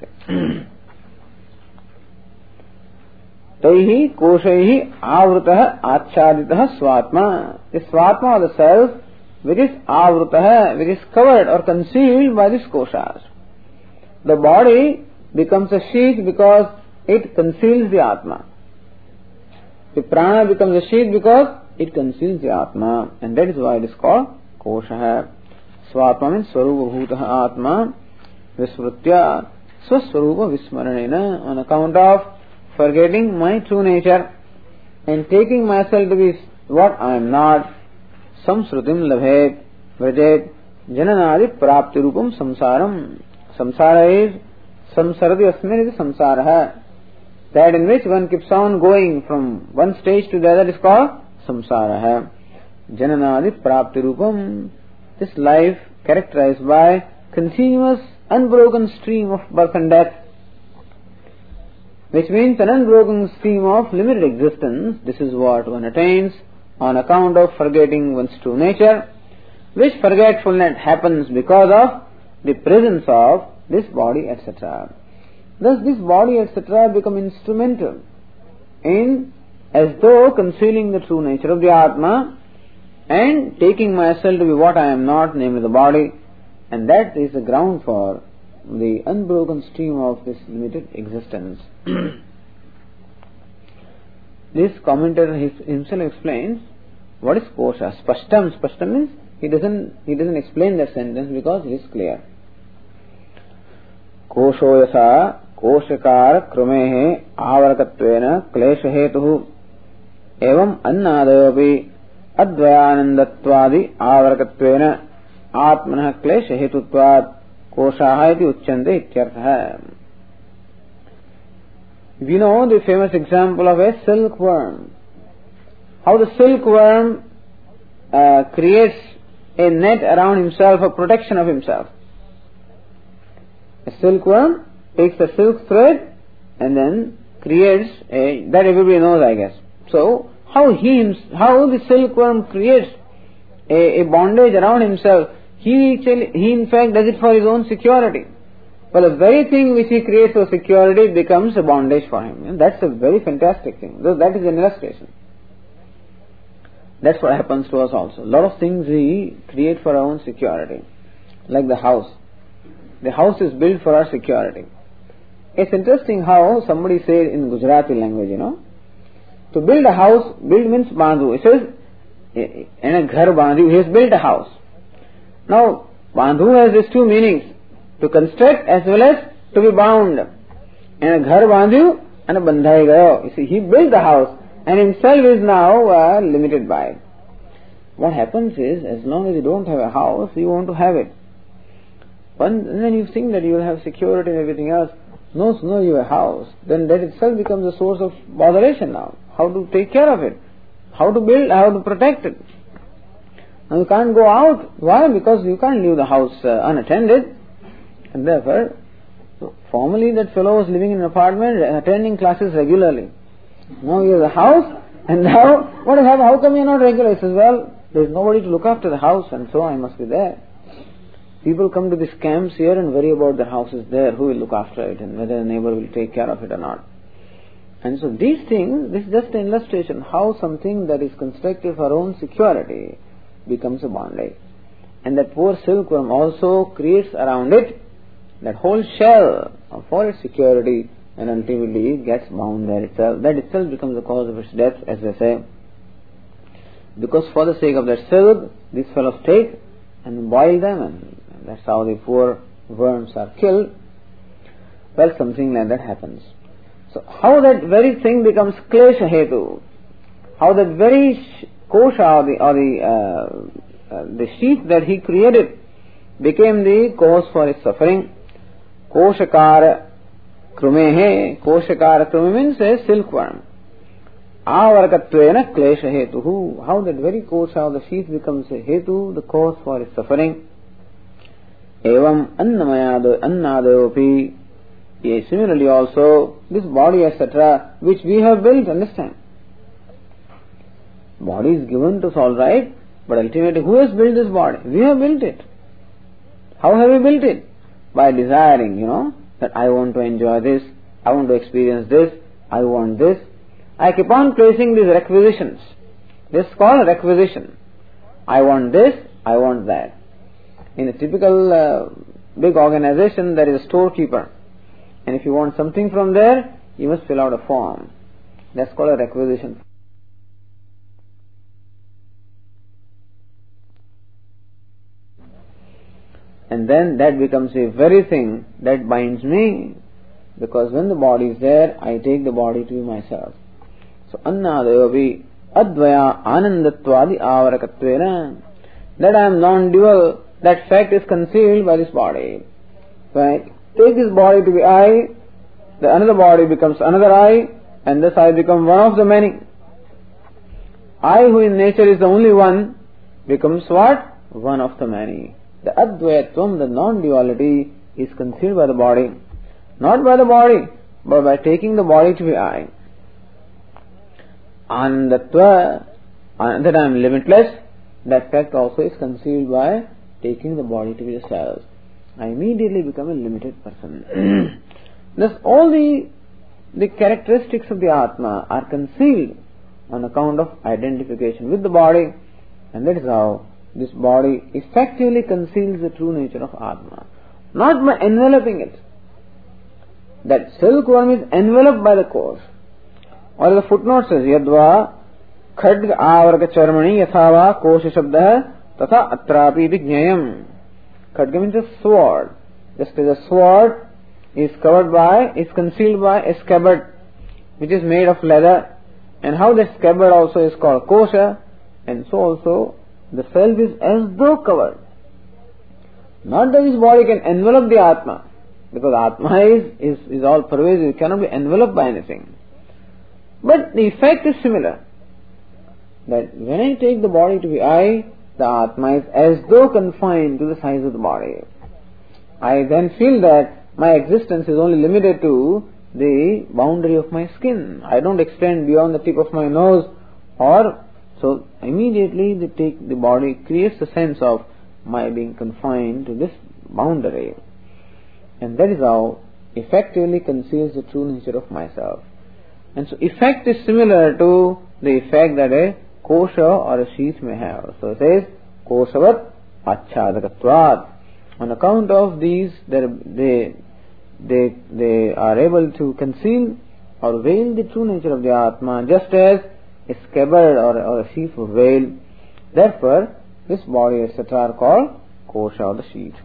Taihi koshaihi avrutah achaditah swatma. The swatma or the self which is avrutah, which is covered or concealed by these koshas. The body becomes a sheath because it conceals the Atma. The prana becomes a sheath because it conceals the Atma, and that is why it is called kosha. Swatma means swarupa bhutah Atma vismritya swaswarupa vismaranena, on account of forgetting my true nature and taking myself to be what I am not. Samsrutim labhet vrajet jananadi praptirupam samsaram. Samsara is Samsarati asmin is samsara. That in which one keeps on going from one stage to the other is called samsara. Jananadi prapti rupam. This life characterized by continuous unbroken stream of birth and death, which means an unbroken stream of limited existence. This is what one attains on account of forgetting one's true nature, which forgetfulness happens because of the presence of this body, et cetera. Thus this body, et cetera become instrumental in as though concealing the true nature of the Atma and taking myself to be what I am not, namely the body, and that is the ground for the unbroken stream of this limited existence. This commentator himself explains what is kosha. Spashtam. Spashtam means he doesn't he doesn't explain that sentence because it is clear. Kosho yasa koshakar krumehe avarakattvena klesha hetuhu evam annadayapi advayanandatvadi avarakattvena atmanah klesha hetutvad koshaha iti uchyante ityartha. We know the famous example of a silkworm. How the silkworm uh, creates a net around himself for protection of himself. A silkworm takes a silk thread and then creates a, that everybody knows, I guess. So, how he, how the silkworm creates a, a bondage around himself, he, he in fact does it for his own security. But the very thing which he creates for security becomes a bondage for him. And that's a very fantastic thing. That is an illustration. That's what happens to us also. A lot of things we create for our own security. Like the house. The house is built for our security. It's interesting how somebody said in Gujarati language, you know, to build a house, build means bandhu. It says, in a ghar bandhu, he has built a house. Now, bandhu has these two meanings. To construct as well as to be bound. And a ghar bandhu and a bandhai gayo. You see, he built the house and himself is now uh, limited by it. What happens is, as long as you don't have a house, you want to have it. When, and then you think that you will have security and everything else. No sooner you have a house, then that itself becomes a source of botheration now. How to take care of it? How to build, how to protect it? Now you can't go out. Why? Because you can't leave the house uh, unattended. And therefore, so formerly that fellow was living in an apartment, attending classes regularly. Now he has a house, and now, what has happened? How come you are not regular? He says, well, there is nobody to look after the house, and so I must be there. People come to these camps here and worry about the house is there, who will look after it, and whether the neighbor will take care of it or not. And so these things, this is just an illustration how something that is constructed for our own security becomes a bondage. And that poor silkworm also creates around it that whole shell for its security, and ultimately it gets bound there itself. That itself becomes the cause of its death, as they say. Because for the sake of that silk, these fellows take and boil them, and that's how the poor worms are killed. Well, something like that happens. So, how that very thing becomes klesha hetu, how that very sh- kosha or the, or the, uh, uh, the sheath that he created became the cause for his suffering. Koshakara krumehe, koshakara krume means a silkworm. Avarakattvena klesha hetuhu, how that very kosha or the sheath becomes a hetu, the cause for his suffering. Evam annamayado annadevopi, yes, similarly also, this body, et cetera, which we have built, understand. Body is given to us all right, but ultimately who has built this body? We have built it. How have we built it? By desiring, you know, that I want to enjoy this, I want to experience this, I want this. I keep on placing these requisitions. This is called requisition. I want this, I want that. In a typical uh, big organization, there is a storekeeper. And if you want something from there, you must fill out a form. That's called a requisition. And then that becomes a very thing that binds me. Because when the body is there, I take the body to be myself. So, annadayovi advaya anandatvadi avarakattvena, that I am non-dual, that fact is concealed by this body. Right? take this body to be I, the another body becomes another I, and thus I become one of the many. I, who in nature is the only one, becomes what? One of the many. The Advaitvam, the non-duality, is concealed by the body. Not by the body, but by taking the body to be I. Anandatva, that I am limitless, that fact also is concealed by taking the body to be the self. I immediately become a limited person. Thus all the, the characteristics of the Atma are concealed on account of identification with the body, and that is how this body effectively conceals the true nature of Atma. Not by enveloping it. That silkworm is enveloped by the course. Or the footnote says, Yadva khadg avarga charmani yathava kosha shabdah tatha atrapi vijnayam. Khadga means a sword. Just as a sword is covered by, is concealed by a scabbard which is made of leather. And how the scabbard also is called kosha, and so also the self is as though covered. Not that his body can envelop the Atma, because Atma is, is, is all pervasive, it cannot be enveloped by anything. But the effect is similar. That when I take the body to be I, the Atma is as though confined to the size of the body. I then feel that my existence is only limited to the boundary of my skin. I don't extend beyond the tip of my nose, or so immediately the, take, the body creates a sense of my being confined to this boundary. And that is how effectively conceals the true nature of myself. And so effect is similar to the effect that a kosha or a sheath may have. So it says, koshavat achchadakatvat. On account of these, they, they, they are able to conceal or veil the true nature of the Atma, just as a scabbard or, or a sheath would veil. Therefore, this body, et cetera, are called kosha or the sheath.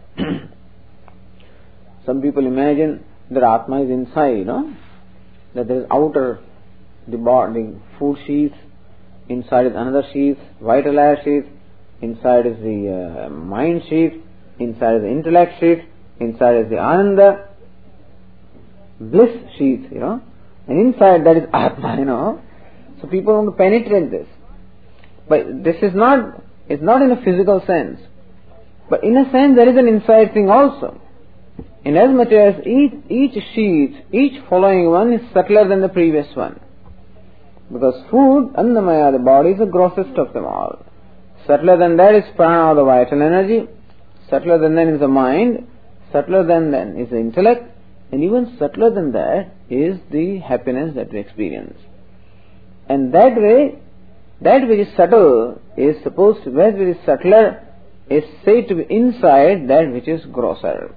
Some people imagine that Atma is inside, you know, that there is outer, the body, food sheath, inside is another sheath, vital air sheath, inside is the uh, mind sheath, inside is the intellect sheath, inside is the Ananda, bliss sheath, you know, and inside that is Atma, you know. So people want to penetrate this. But this is not, it's not in a physical sense. But in a sense there is an inside thing also. In as much as each, each sheath, each following one is subtler than the previous one. Because food, Annamaya, the body, is the grossest of them all. Subtler than that is prana, the vital energy. Subtler than that is the mind. Subtler than that is the intellect. And even subtler than that is the happiness that we experience. And that way, that which is subtle is supposed to, that which is subtler is said to be inside that which is grosser.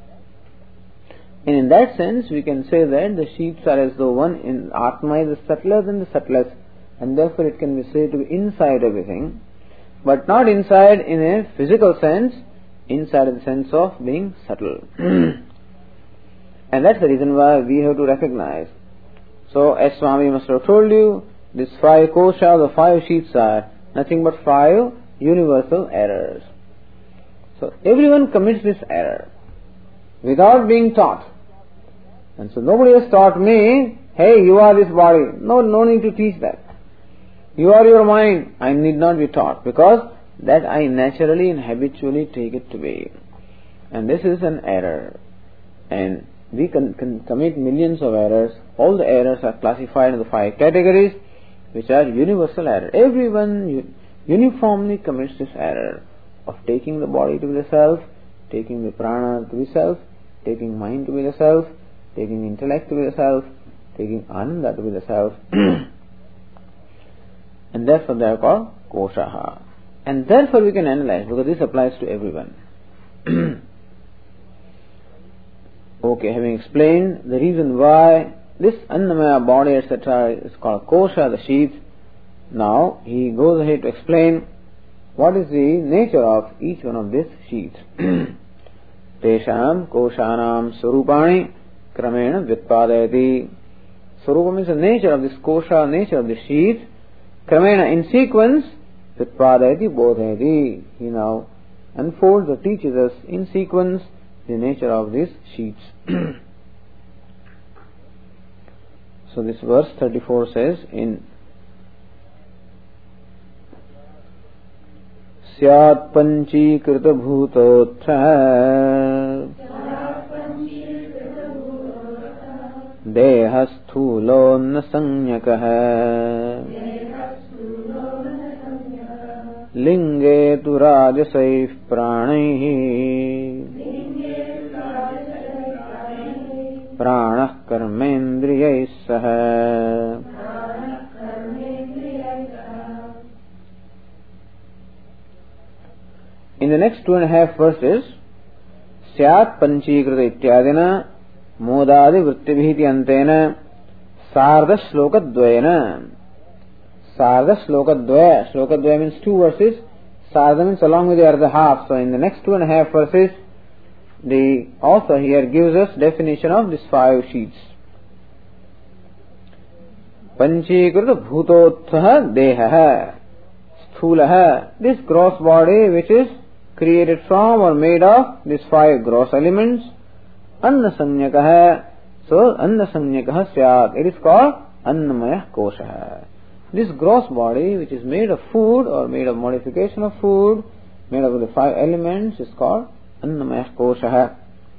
And in that sense, we can say that the sheaths are as though one in Atma is subtler than the subtlest, and therefore it can be said to be inside everything, but not inside in a physical sense, inside in the sense of being subtle. And that's the reason why we have to recognize. So, as Swami must have told you, these five kosha, the five sheaths are nothing but five universal errors. So, everyone commits this error without being taught. And so nobody has taught me, hey, you are this body. No, no need to teach that. You are your mind. I need not be taught, because that I naturally and habitually take it to be. And this is an error. And we can, can commit millions of errors. All the errors are classified in the five categories, which are universal error. Everyone uniformly commits this error of taking the body to be the self, taking the prana to be self, taking mind to be the self, taking intellect to be the self, taking ananda to be the self. And therefore they are called koshaha. And therefore we can analyze, because this applies to everyone. Okay, having explained the reason why this Annamaya body, et cetera, is called kosha, the sheath, now he goes ahead to explain what is the nature of each one of these sheaths. Tesham koshanam surupani kramena vyutpadayati. Surupa means the nature of this kosha, nature of the sheath. Kramena, in sequence, vyutpadayati bodhayati. He now unfolds or teaches us in sequence the nature of these sheaths. So this verse thirty-four says in Syat panchīkrita bhūtotthah deha sthulo na sanyakah linge tu rajasaiv pranaihi pranah karmendriyais sah. In the next two and a half verses, Syat panchīkrita ityādina modādi vrittibhīti antena sārdha slokadvayana. Sārdha slokadvaya. Slokadvaya means two verses. Sārdha means along with the other half. So in the next two and a half verses, the author here gives us definition of these five sheets. Panchīkrita bhūtotthah deha sthulaha. This gross body which is created from or made of these five gross elements. Anna sanyakah. So anna sanyakah syat. It is called annamaya kosha. This gross body which is made of food or made of modification of food, made of the five elements, is called annamaya kosha.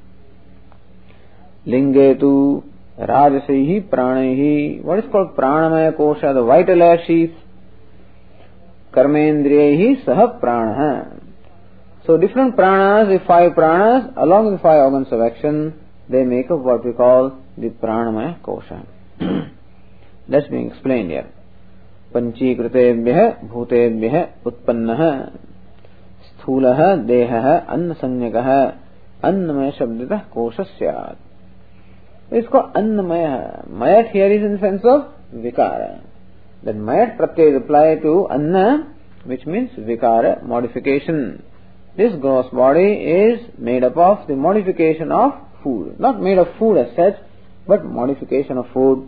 Lingetu rajasaihi pranaihi. What is called pranamaya kosha? The vital air sheath. Karmendriyahi sah prana. So different pranas, the five pranas, along with the five organs of action, they make up what we call the pranamaya kosha. That's being explained here. Panchīkritebhyah bhūtebhyah utpannah sthulah dehah annasanyakah annamaya shabditah kosha syāt. It's called annamaya. Mayat here is in the sense of vikara. Then mayat pratyaya is applied to anna, which means vikara, modification. This gross body is made up of the modification of food. Not made of food as such, but modification of food.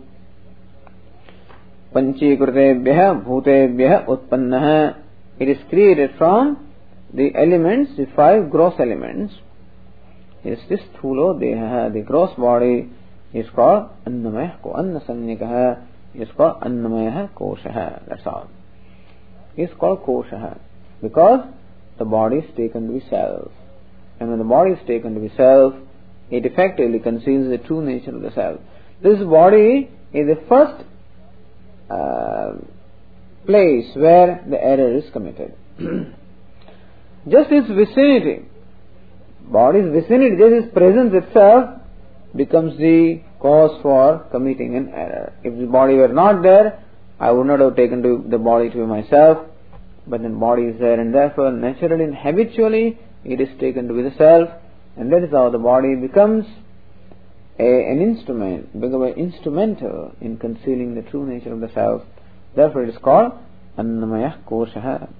Panchīkritebhyah bhūtebhyah utpannah. It is created from the elements, the five gross elements. Is this sthulo deha. The gross body is called annamaya ko. Annasanyakah is called annamaya kosha. That's all. It's called kosha because the body is taken to be self. And when the body is taken to be self, it effectively conceals the true nature of the self. This body is the first uh, place where the error is committed. Just its vicinity, body's vicinity, just its presence itself becomes the cause for committing an error. If the body were not there, I would not have taken to the body to be myself. But then body is there, and therefore naturally and habitually it is taken to be the self, and that is how the body becomes a, an instrument, becomes instrumental in concealing the true nature of the self. Therefore it is called annamaya kosha.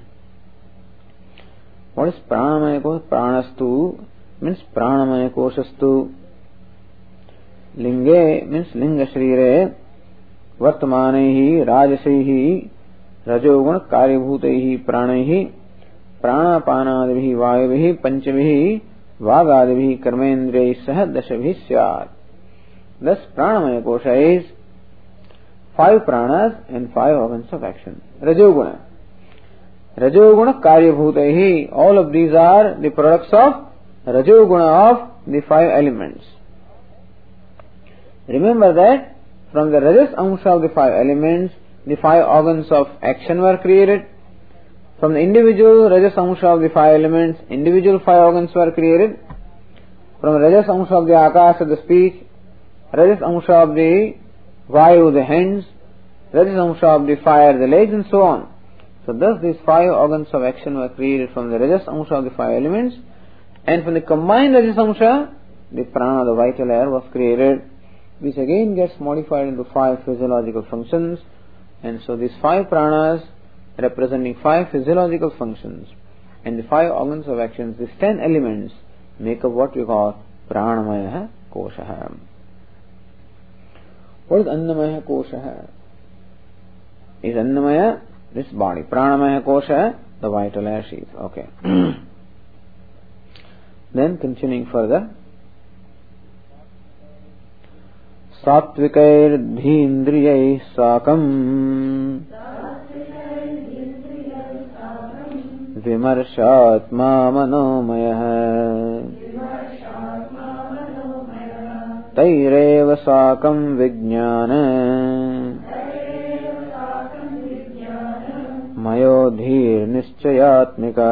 What is pranamaya kosha? Pranastu means pranamaya koshastu. Linge means linga shrire vartamanehi rajasaihi रजोगुण कार्यभूतैहि प्राणैहि प्राणापानादिभिः वायुभिः पंचभिः वागादिभिः कर्मेन्द्रियैः सह दशभिः स्यात्. Thus pranamaya kosha is five pranas and five organs of action. Rajoguna. Rajoguna karyabhutaihi. All of these are the products of Rajoguna of the five elements. Remember that from the Rajas Amsha of the five elements, the five organs of action were created. From the individual Rajas Amsha of the five elements, individual five organs were created. From the Rajas Amsha of the Akash of the speech, Rajas Amsha of the Vayu, the hands, Rajas Amsha of the fire, the legs, and so on. So thus these five organs of action were created from the Rajas Amsha of the five elements, and from the combined Rajas Amsha, the prana, the vital air, was created, which again gets modified into five physiological functions. And so these five pranas representing five physiological functions and the five organs of actions, these ten elements make up what we call pranamaya kosha. What is annamaya kosha? Is annamaya this body? Pranamaya kosha, the vital air sheath. Okay. Then continuing further. सात्विकैर्धीन्द्रियैः साकम् विमर्शात्मा मनोमयः तैरेव साकं विज्ञान मयोधीर्निश्चयात्मिका।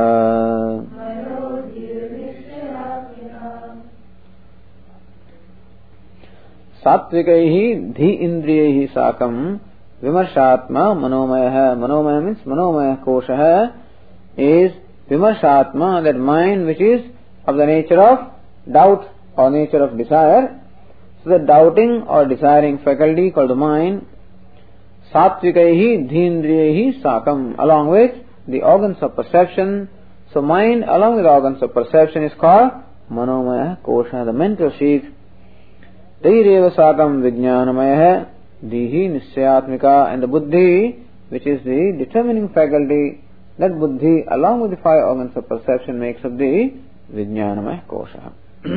सात्विकैः धी इंद्रियैः साकं विमर्शात्मा मनोमयः। मनोमय means Manomay कोशः is vimarshatma, that mind which is of the nature of doubt or nature of desire. So the doubting or desiring faculty called the mind. Satvikaihi dhendriyahi sakam, along with the organs of perception. So mind along with the organs of perception is called manomaya kosha, the mental sheath. Taireva sakam vijnanamaya dihi nisyatmika, and the buddhi, which is the determining faculty, that buddhi along with the five organs of perception makes up the vijnanamaya kosha.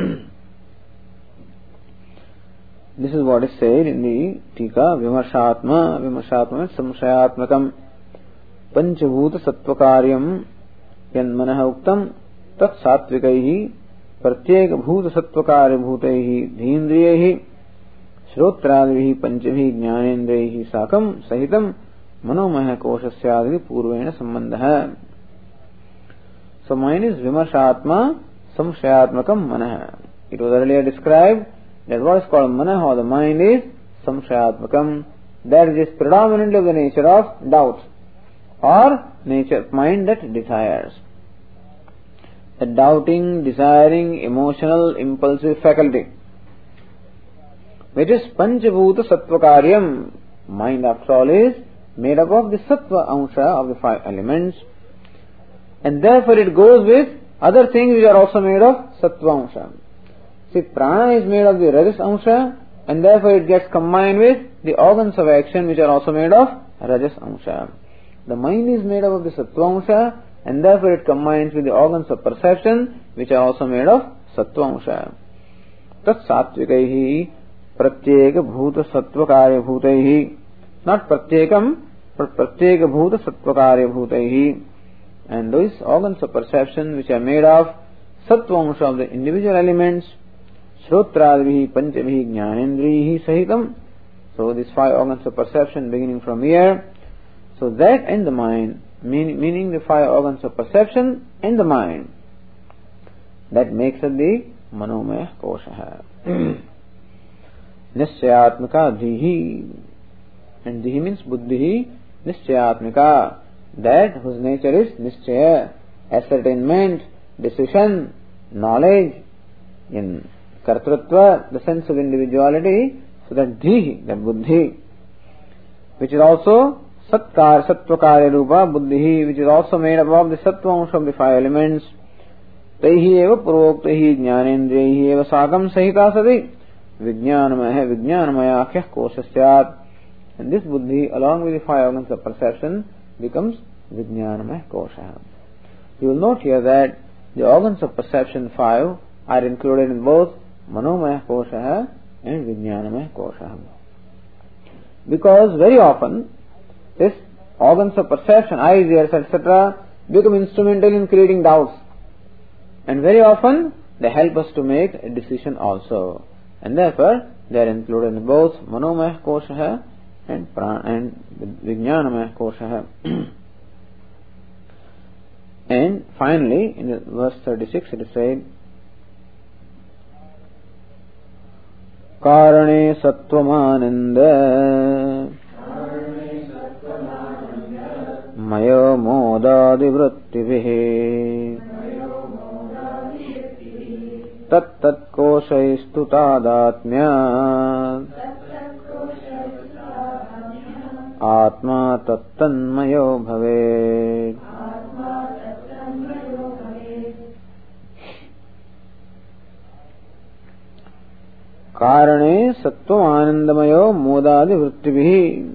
This is what is said in the Tika. Vimarshatma, Vimarshatma means samshayatmakam panchabhuta sattva-karyam yanmanaha uktam tat satvikaihi pratyeka bhuta sattva-karya bhutaihi dhendriyahi shrotradihi panchabhi jnanendriyahi sakam sahitam manomaya koshasya purvena sambandha. So mind is Vimarshatma samshayatmakam manaha. It was earlier described that what is called mana or the mind is samshayatmakam, that is predominantly of the nature of doubt or nature mind that desires. The doubting, desiring, emotional, impulsive faculty, which is panchabhuta sattva-karyam. Mind after all is made up of the sattva ansha of the five elements, and therefore it goes with other things which are also made of sattva ansha. See, prana is made of the rajas ansha, and therefore it gets combined with the organs of action which are also made of rajas ansha. The mind is made up of the sattva ansha, and therefore it combines with the organs of perception which are also made of sattva ansha. Tat satvikaihi pratyeka bhuta sattva karya bhutaihi, not pratyekam but pratyeka bhuta sattva karya bhutaihi, and those organs of perception which are made of sattva ansha of the individual elements. Shrotradihi panchabhi jnanendrihi sahitam. So these five organs of perception beginning from here. So that and the mind, mean, meaning the five organs of perception and the mind, that makes up the manomaya kosha. Nisyatmika dhihi, and dhihi means buddhi. Nisyatmika, that whose nature is nischaya, ascertainment, decision, knowledge, in kartrutva, the sense of individuality. So that dhihi, that buddhi, which is also satkar, sattvakarya rupa buddhi, which is also made up of the sattva of the five elements. Taihi eva purvoktaihi jnanendriyahi eva sakam sahita sati vijnanamaya vijnanamaya akhya koshasyat. And this buddhi along with the five organs of perception becomes vijnanamaya kosha. You will note here that the organs of perception five are included in both manomaya kosha and vijnanamaya kosha. Because very often this organs of perception, eyes, ears, et cetera, become instrumental in creating doubts, and very often they help us to make a decision also, and therefore they are included in both manomaya kosha and prana and vijnanamaya kosha. And finally, in verse thirty-six, it is said, Karane sattvamananda mayo modadi vrittivihi tat tat koshaistu tadatmya atma tattanmayo bhavet. Karane sattvam anandamayo modadi vrittivihi.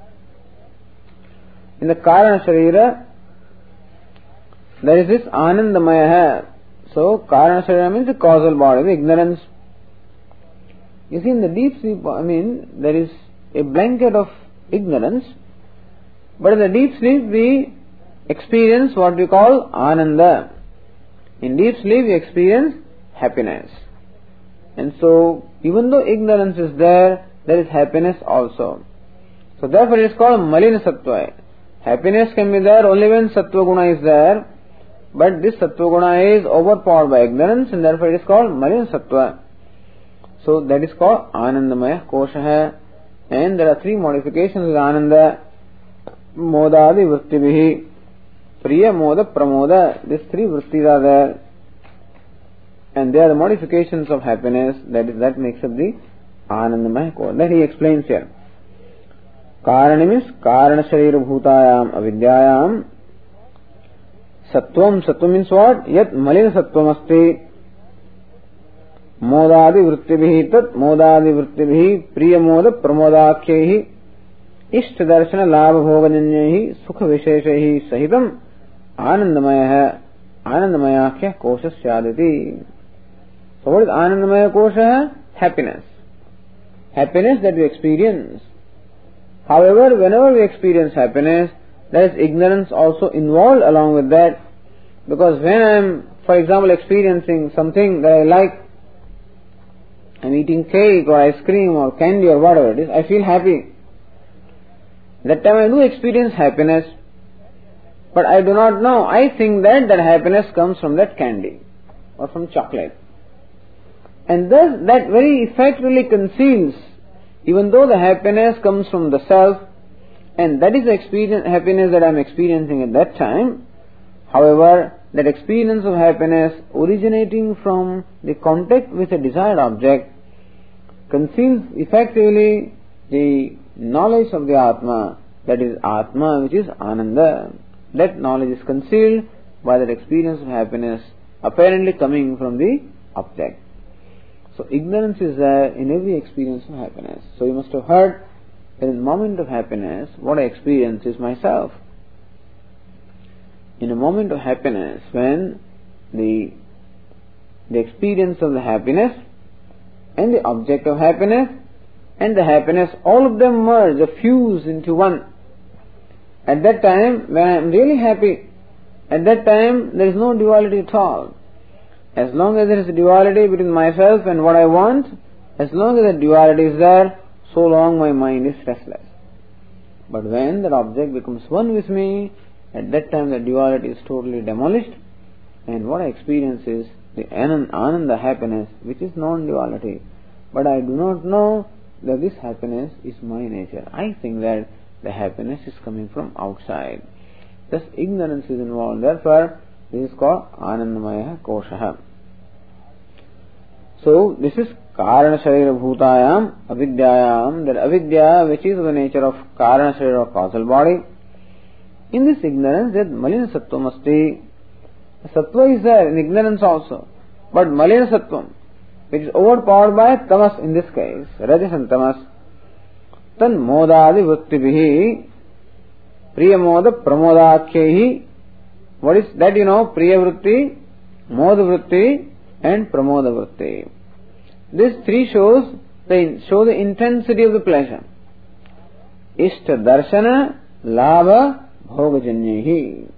In the Karana Sharira, there is this Anandamaya. So, Karana Sharira means the causal body, the ignorance. You see, in the deep sleep, I mean, there is a blanket of ignorance, but in the deep sleep we experience what we call ananda. In deep sleep we experience happiness. And so, even though ignorance is there, there is happiness also. So therefore it is called malina sattva. Happiness can be there only when sattva guna is there, but this sattva guna is overpowered by ignorance, and therefore it is called malina sattva. So that is called anandamaya kosha. And there are three modifications of ananda. Modadi vrittibhihi, priya moda pramoda. These three vrittis are there, and they are the modifications of happiness. That is, that makes up the anandamaya kosha. That he explains here. Karana means karana sharira bhutayam avidyayam. Sattvam, sattvam means what? Yat malina sattvam asti. Modadi vrittibhihi tat modadi vrittibhihi priya moda pramodakhyaihi ishta darshana labha bhoganyanyahi sukha visheshaihi sahitam anandamaya anandamayakya kosha syadati. So what is anandamaya kosha? Happiness. Happiness that we experience. However, whenever we experience happiness, there is ignorance also involved along with that. Because when I am, for example, experiencing something that I like, I am eating cake or ice cream or candy or whatever it is, I feel happy. That time I do experience happiness, but I do not know. I think that that happiness comes from that candy or from chocolate. And thus that very effect really conceals, even though the happiness comes from the self, and that is the experience, happiness that I am experiencing at that time. However, that experience of happiness originating from the contact with a desired object conceals effectively the knowledge of the Atma, that is Atma, which is Ananda. That knowledge is concealed by that experience of happiness apparently coming from the object. So ignorance is there in every experience of happiness. So you must have heard that in the moment of happiness, what I experience is myself. In a moment of happiness, when the the experience of the happiness and the object of happiness and the happiness, all of them merge or fuse into one. At that time, when I am really happy, at that time there is no duality at all. As long as there is a duality between myself and what I want, as long as the duality is there, so long my mind is restless. But when that object becomes one with me, at that time the duality is totally demolished, and what I experience is the ananda happiness, which is non-duality. But I do not know that this happiness is my nature. I think that the happiness is coming from outside. Thus ignorance is involved. Therefore, this is called anandamaya kosha. So this is karana sharira bhutayam avidyayam, that avidya, which is of the nature of karana sharira, or causal body. In this ignorance, that malina sattvam asti. Sattva is there in ignorance also, but malina sattvam, which is overpowered by tamas in this case, rajas and tamas. Tan modadi vrittibhihi priya moda pramodakhyaihi. What is that? You know, priya vritti, moda vritti, and pramoda vritti. These three shows the show the intensity of the pleasure. Ishta darshana labha bhogajanyahi.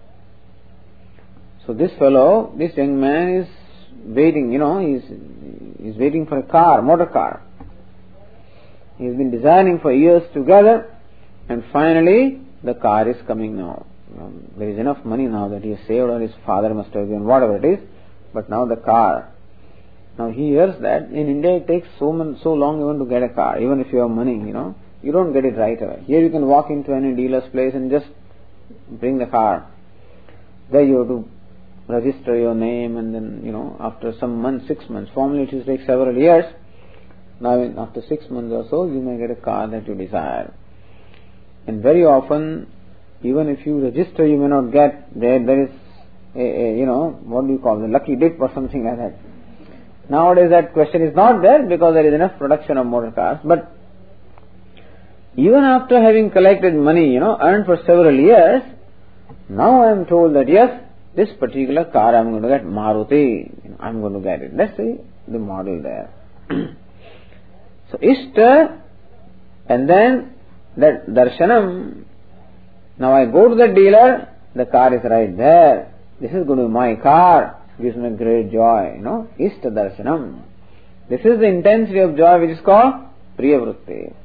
So this fellow, this young man is waiting, you know, he is is waiting for a car, motor car. He has been designing for years together, and finally the car is coming now. Um, there is enough money now that he has saved, or his father must have given, whatever it is, but now the car. Now he hears that in India it takes so man, so long even to get a car, even if you have money, you know, you don't get it right away. Here you can walk into any dealer's place and just bring the car. There you have to register your name, and then, you know, after some months, six months, formally it will take several years. Now after six months or so, you may get a car that you desire. And very often, even if you register, you may not get, there, there is a, a, you know, what do you call it, lucky dip or something like that. Nowadays that question is not there because there is enough production of motor cars. But even after having collected money, you know, earned for several years, now I am told that yes, this particular car I am going to get, Maruti, I am going to get it. Let's see the model there. So Ishta, and then that darshanam. Now I go to the dealer, the car is right there. This is going to be my car. Gives me great joy, you know. Ishta darshanam. This is the intensity of joy which is called priyavrutti.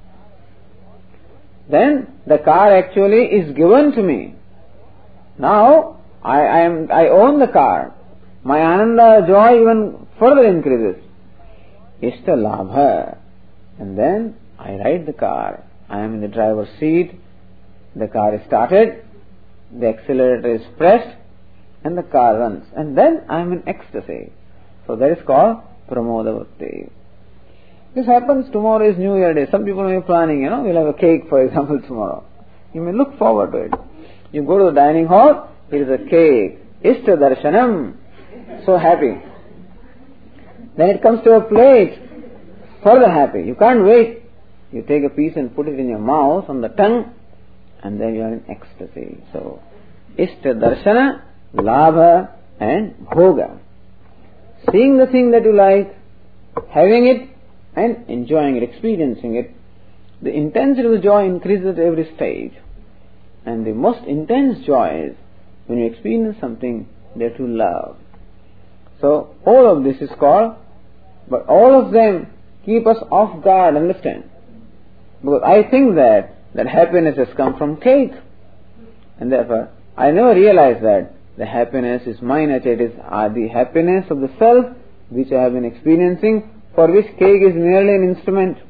Then the car actually is given to me. Now I, I am I own the car. My ananda joy even further increases. Ishta labha. And then I ride the car. I am in the driver's seat. The car is started. The accelerator is pressed. And the car runs. And then I am in ecstasy. So that is called pramodavrutti. This happens tomorrow is New Year Day. Some people may be planning, you know, we'll have a cake, for example, tomorrow. You may look forward to it. You go to the dining hall, there is a cake. Ishta darshanam. So happy. Then it comes to a plate. Further happy. You can't wait. You take a piece and put it in your mouth, on the tongue, and then you are in ecstasy. So, Ishta darshana, labha, and bhoga. Seeing the thing that you like, having it, and enjoying it, experiencing it. The intensity of the joy increases at every stage. And the most intense joy is when you experience something that you love. So, all of this is called, but all of them keep us off guard, understand? Because I think that, that happiness has come from cake. And therefore, I never realized that the happiness is my nature. It is uh, the happiness of the self which I have been experiencing, for which cake is merely an instrument.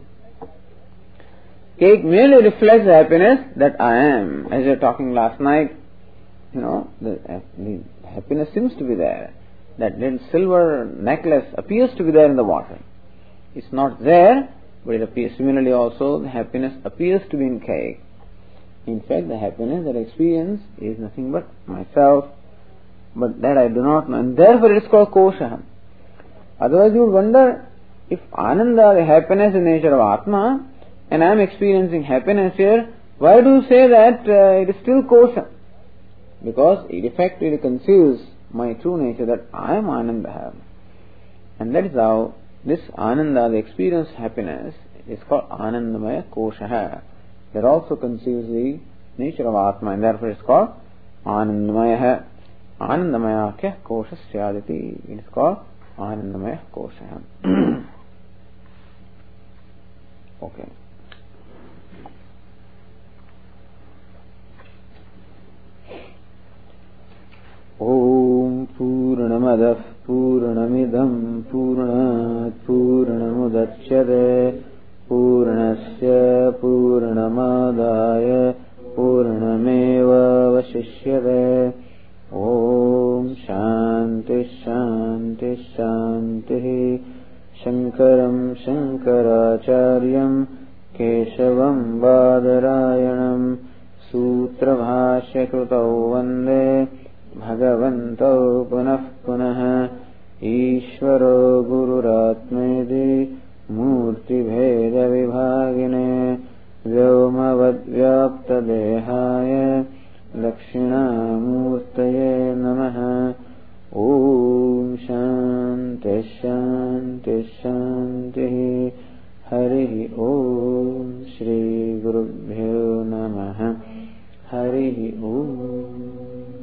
Cake merely reflects the happiness that I am. As we were talking last night, you know, the, the happiness seems to be there. That little silver necklace appears to be there in the water. It's not there, but it appears. Similarly also, the happiness appears to be in cake. In fact, the happiness that I experience is nothing but myself, but that I do not know. And therefore it is called kosha. Otherwise you would wonder, if ananda, the happiness, is the nature of Atma, and I am experiencing happiness here, why do you say that uh, it is still kosha? Because it effectively conceals my true nature, that I am Ananda. And that is how this Ananda, the experienced happiness, is called Anandamaya Kosha. That also conceals the nature of Atma, and therefore it is called Anandamaya. Anandamaya kya Kosha Syaditi. It is called Anandamaya Kosha. Okay. Om Purnamadah Purnamidam Purnat Purnamudachyate Purnasya Purnamadaya Purnameva Vashishyate. Om Shanti Shanti Shanti. Shankaram Shankaracharyam Keshavam Badarayanam Sutra Bhashya Krutau Vande Bhagavanto Punah Punah Ishvaro Gururatmedi Murti Bheda Vibhagine Vyomavad Vyapta Dehaya Lakshina Murtaye Namaha. Om Shanti Shanti Shanti. Hari Om Shri Gurubhyo Namaha. Hari Om.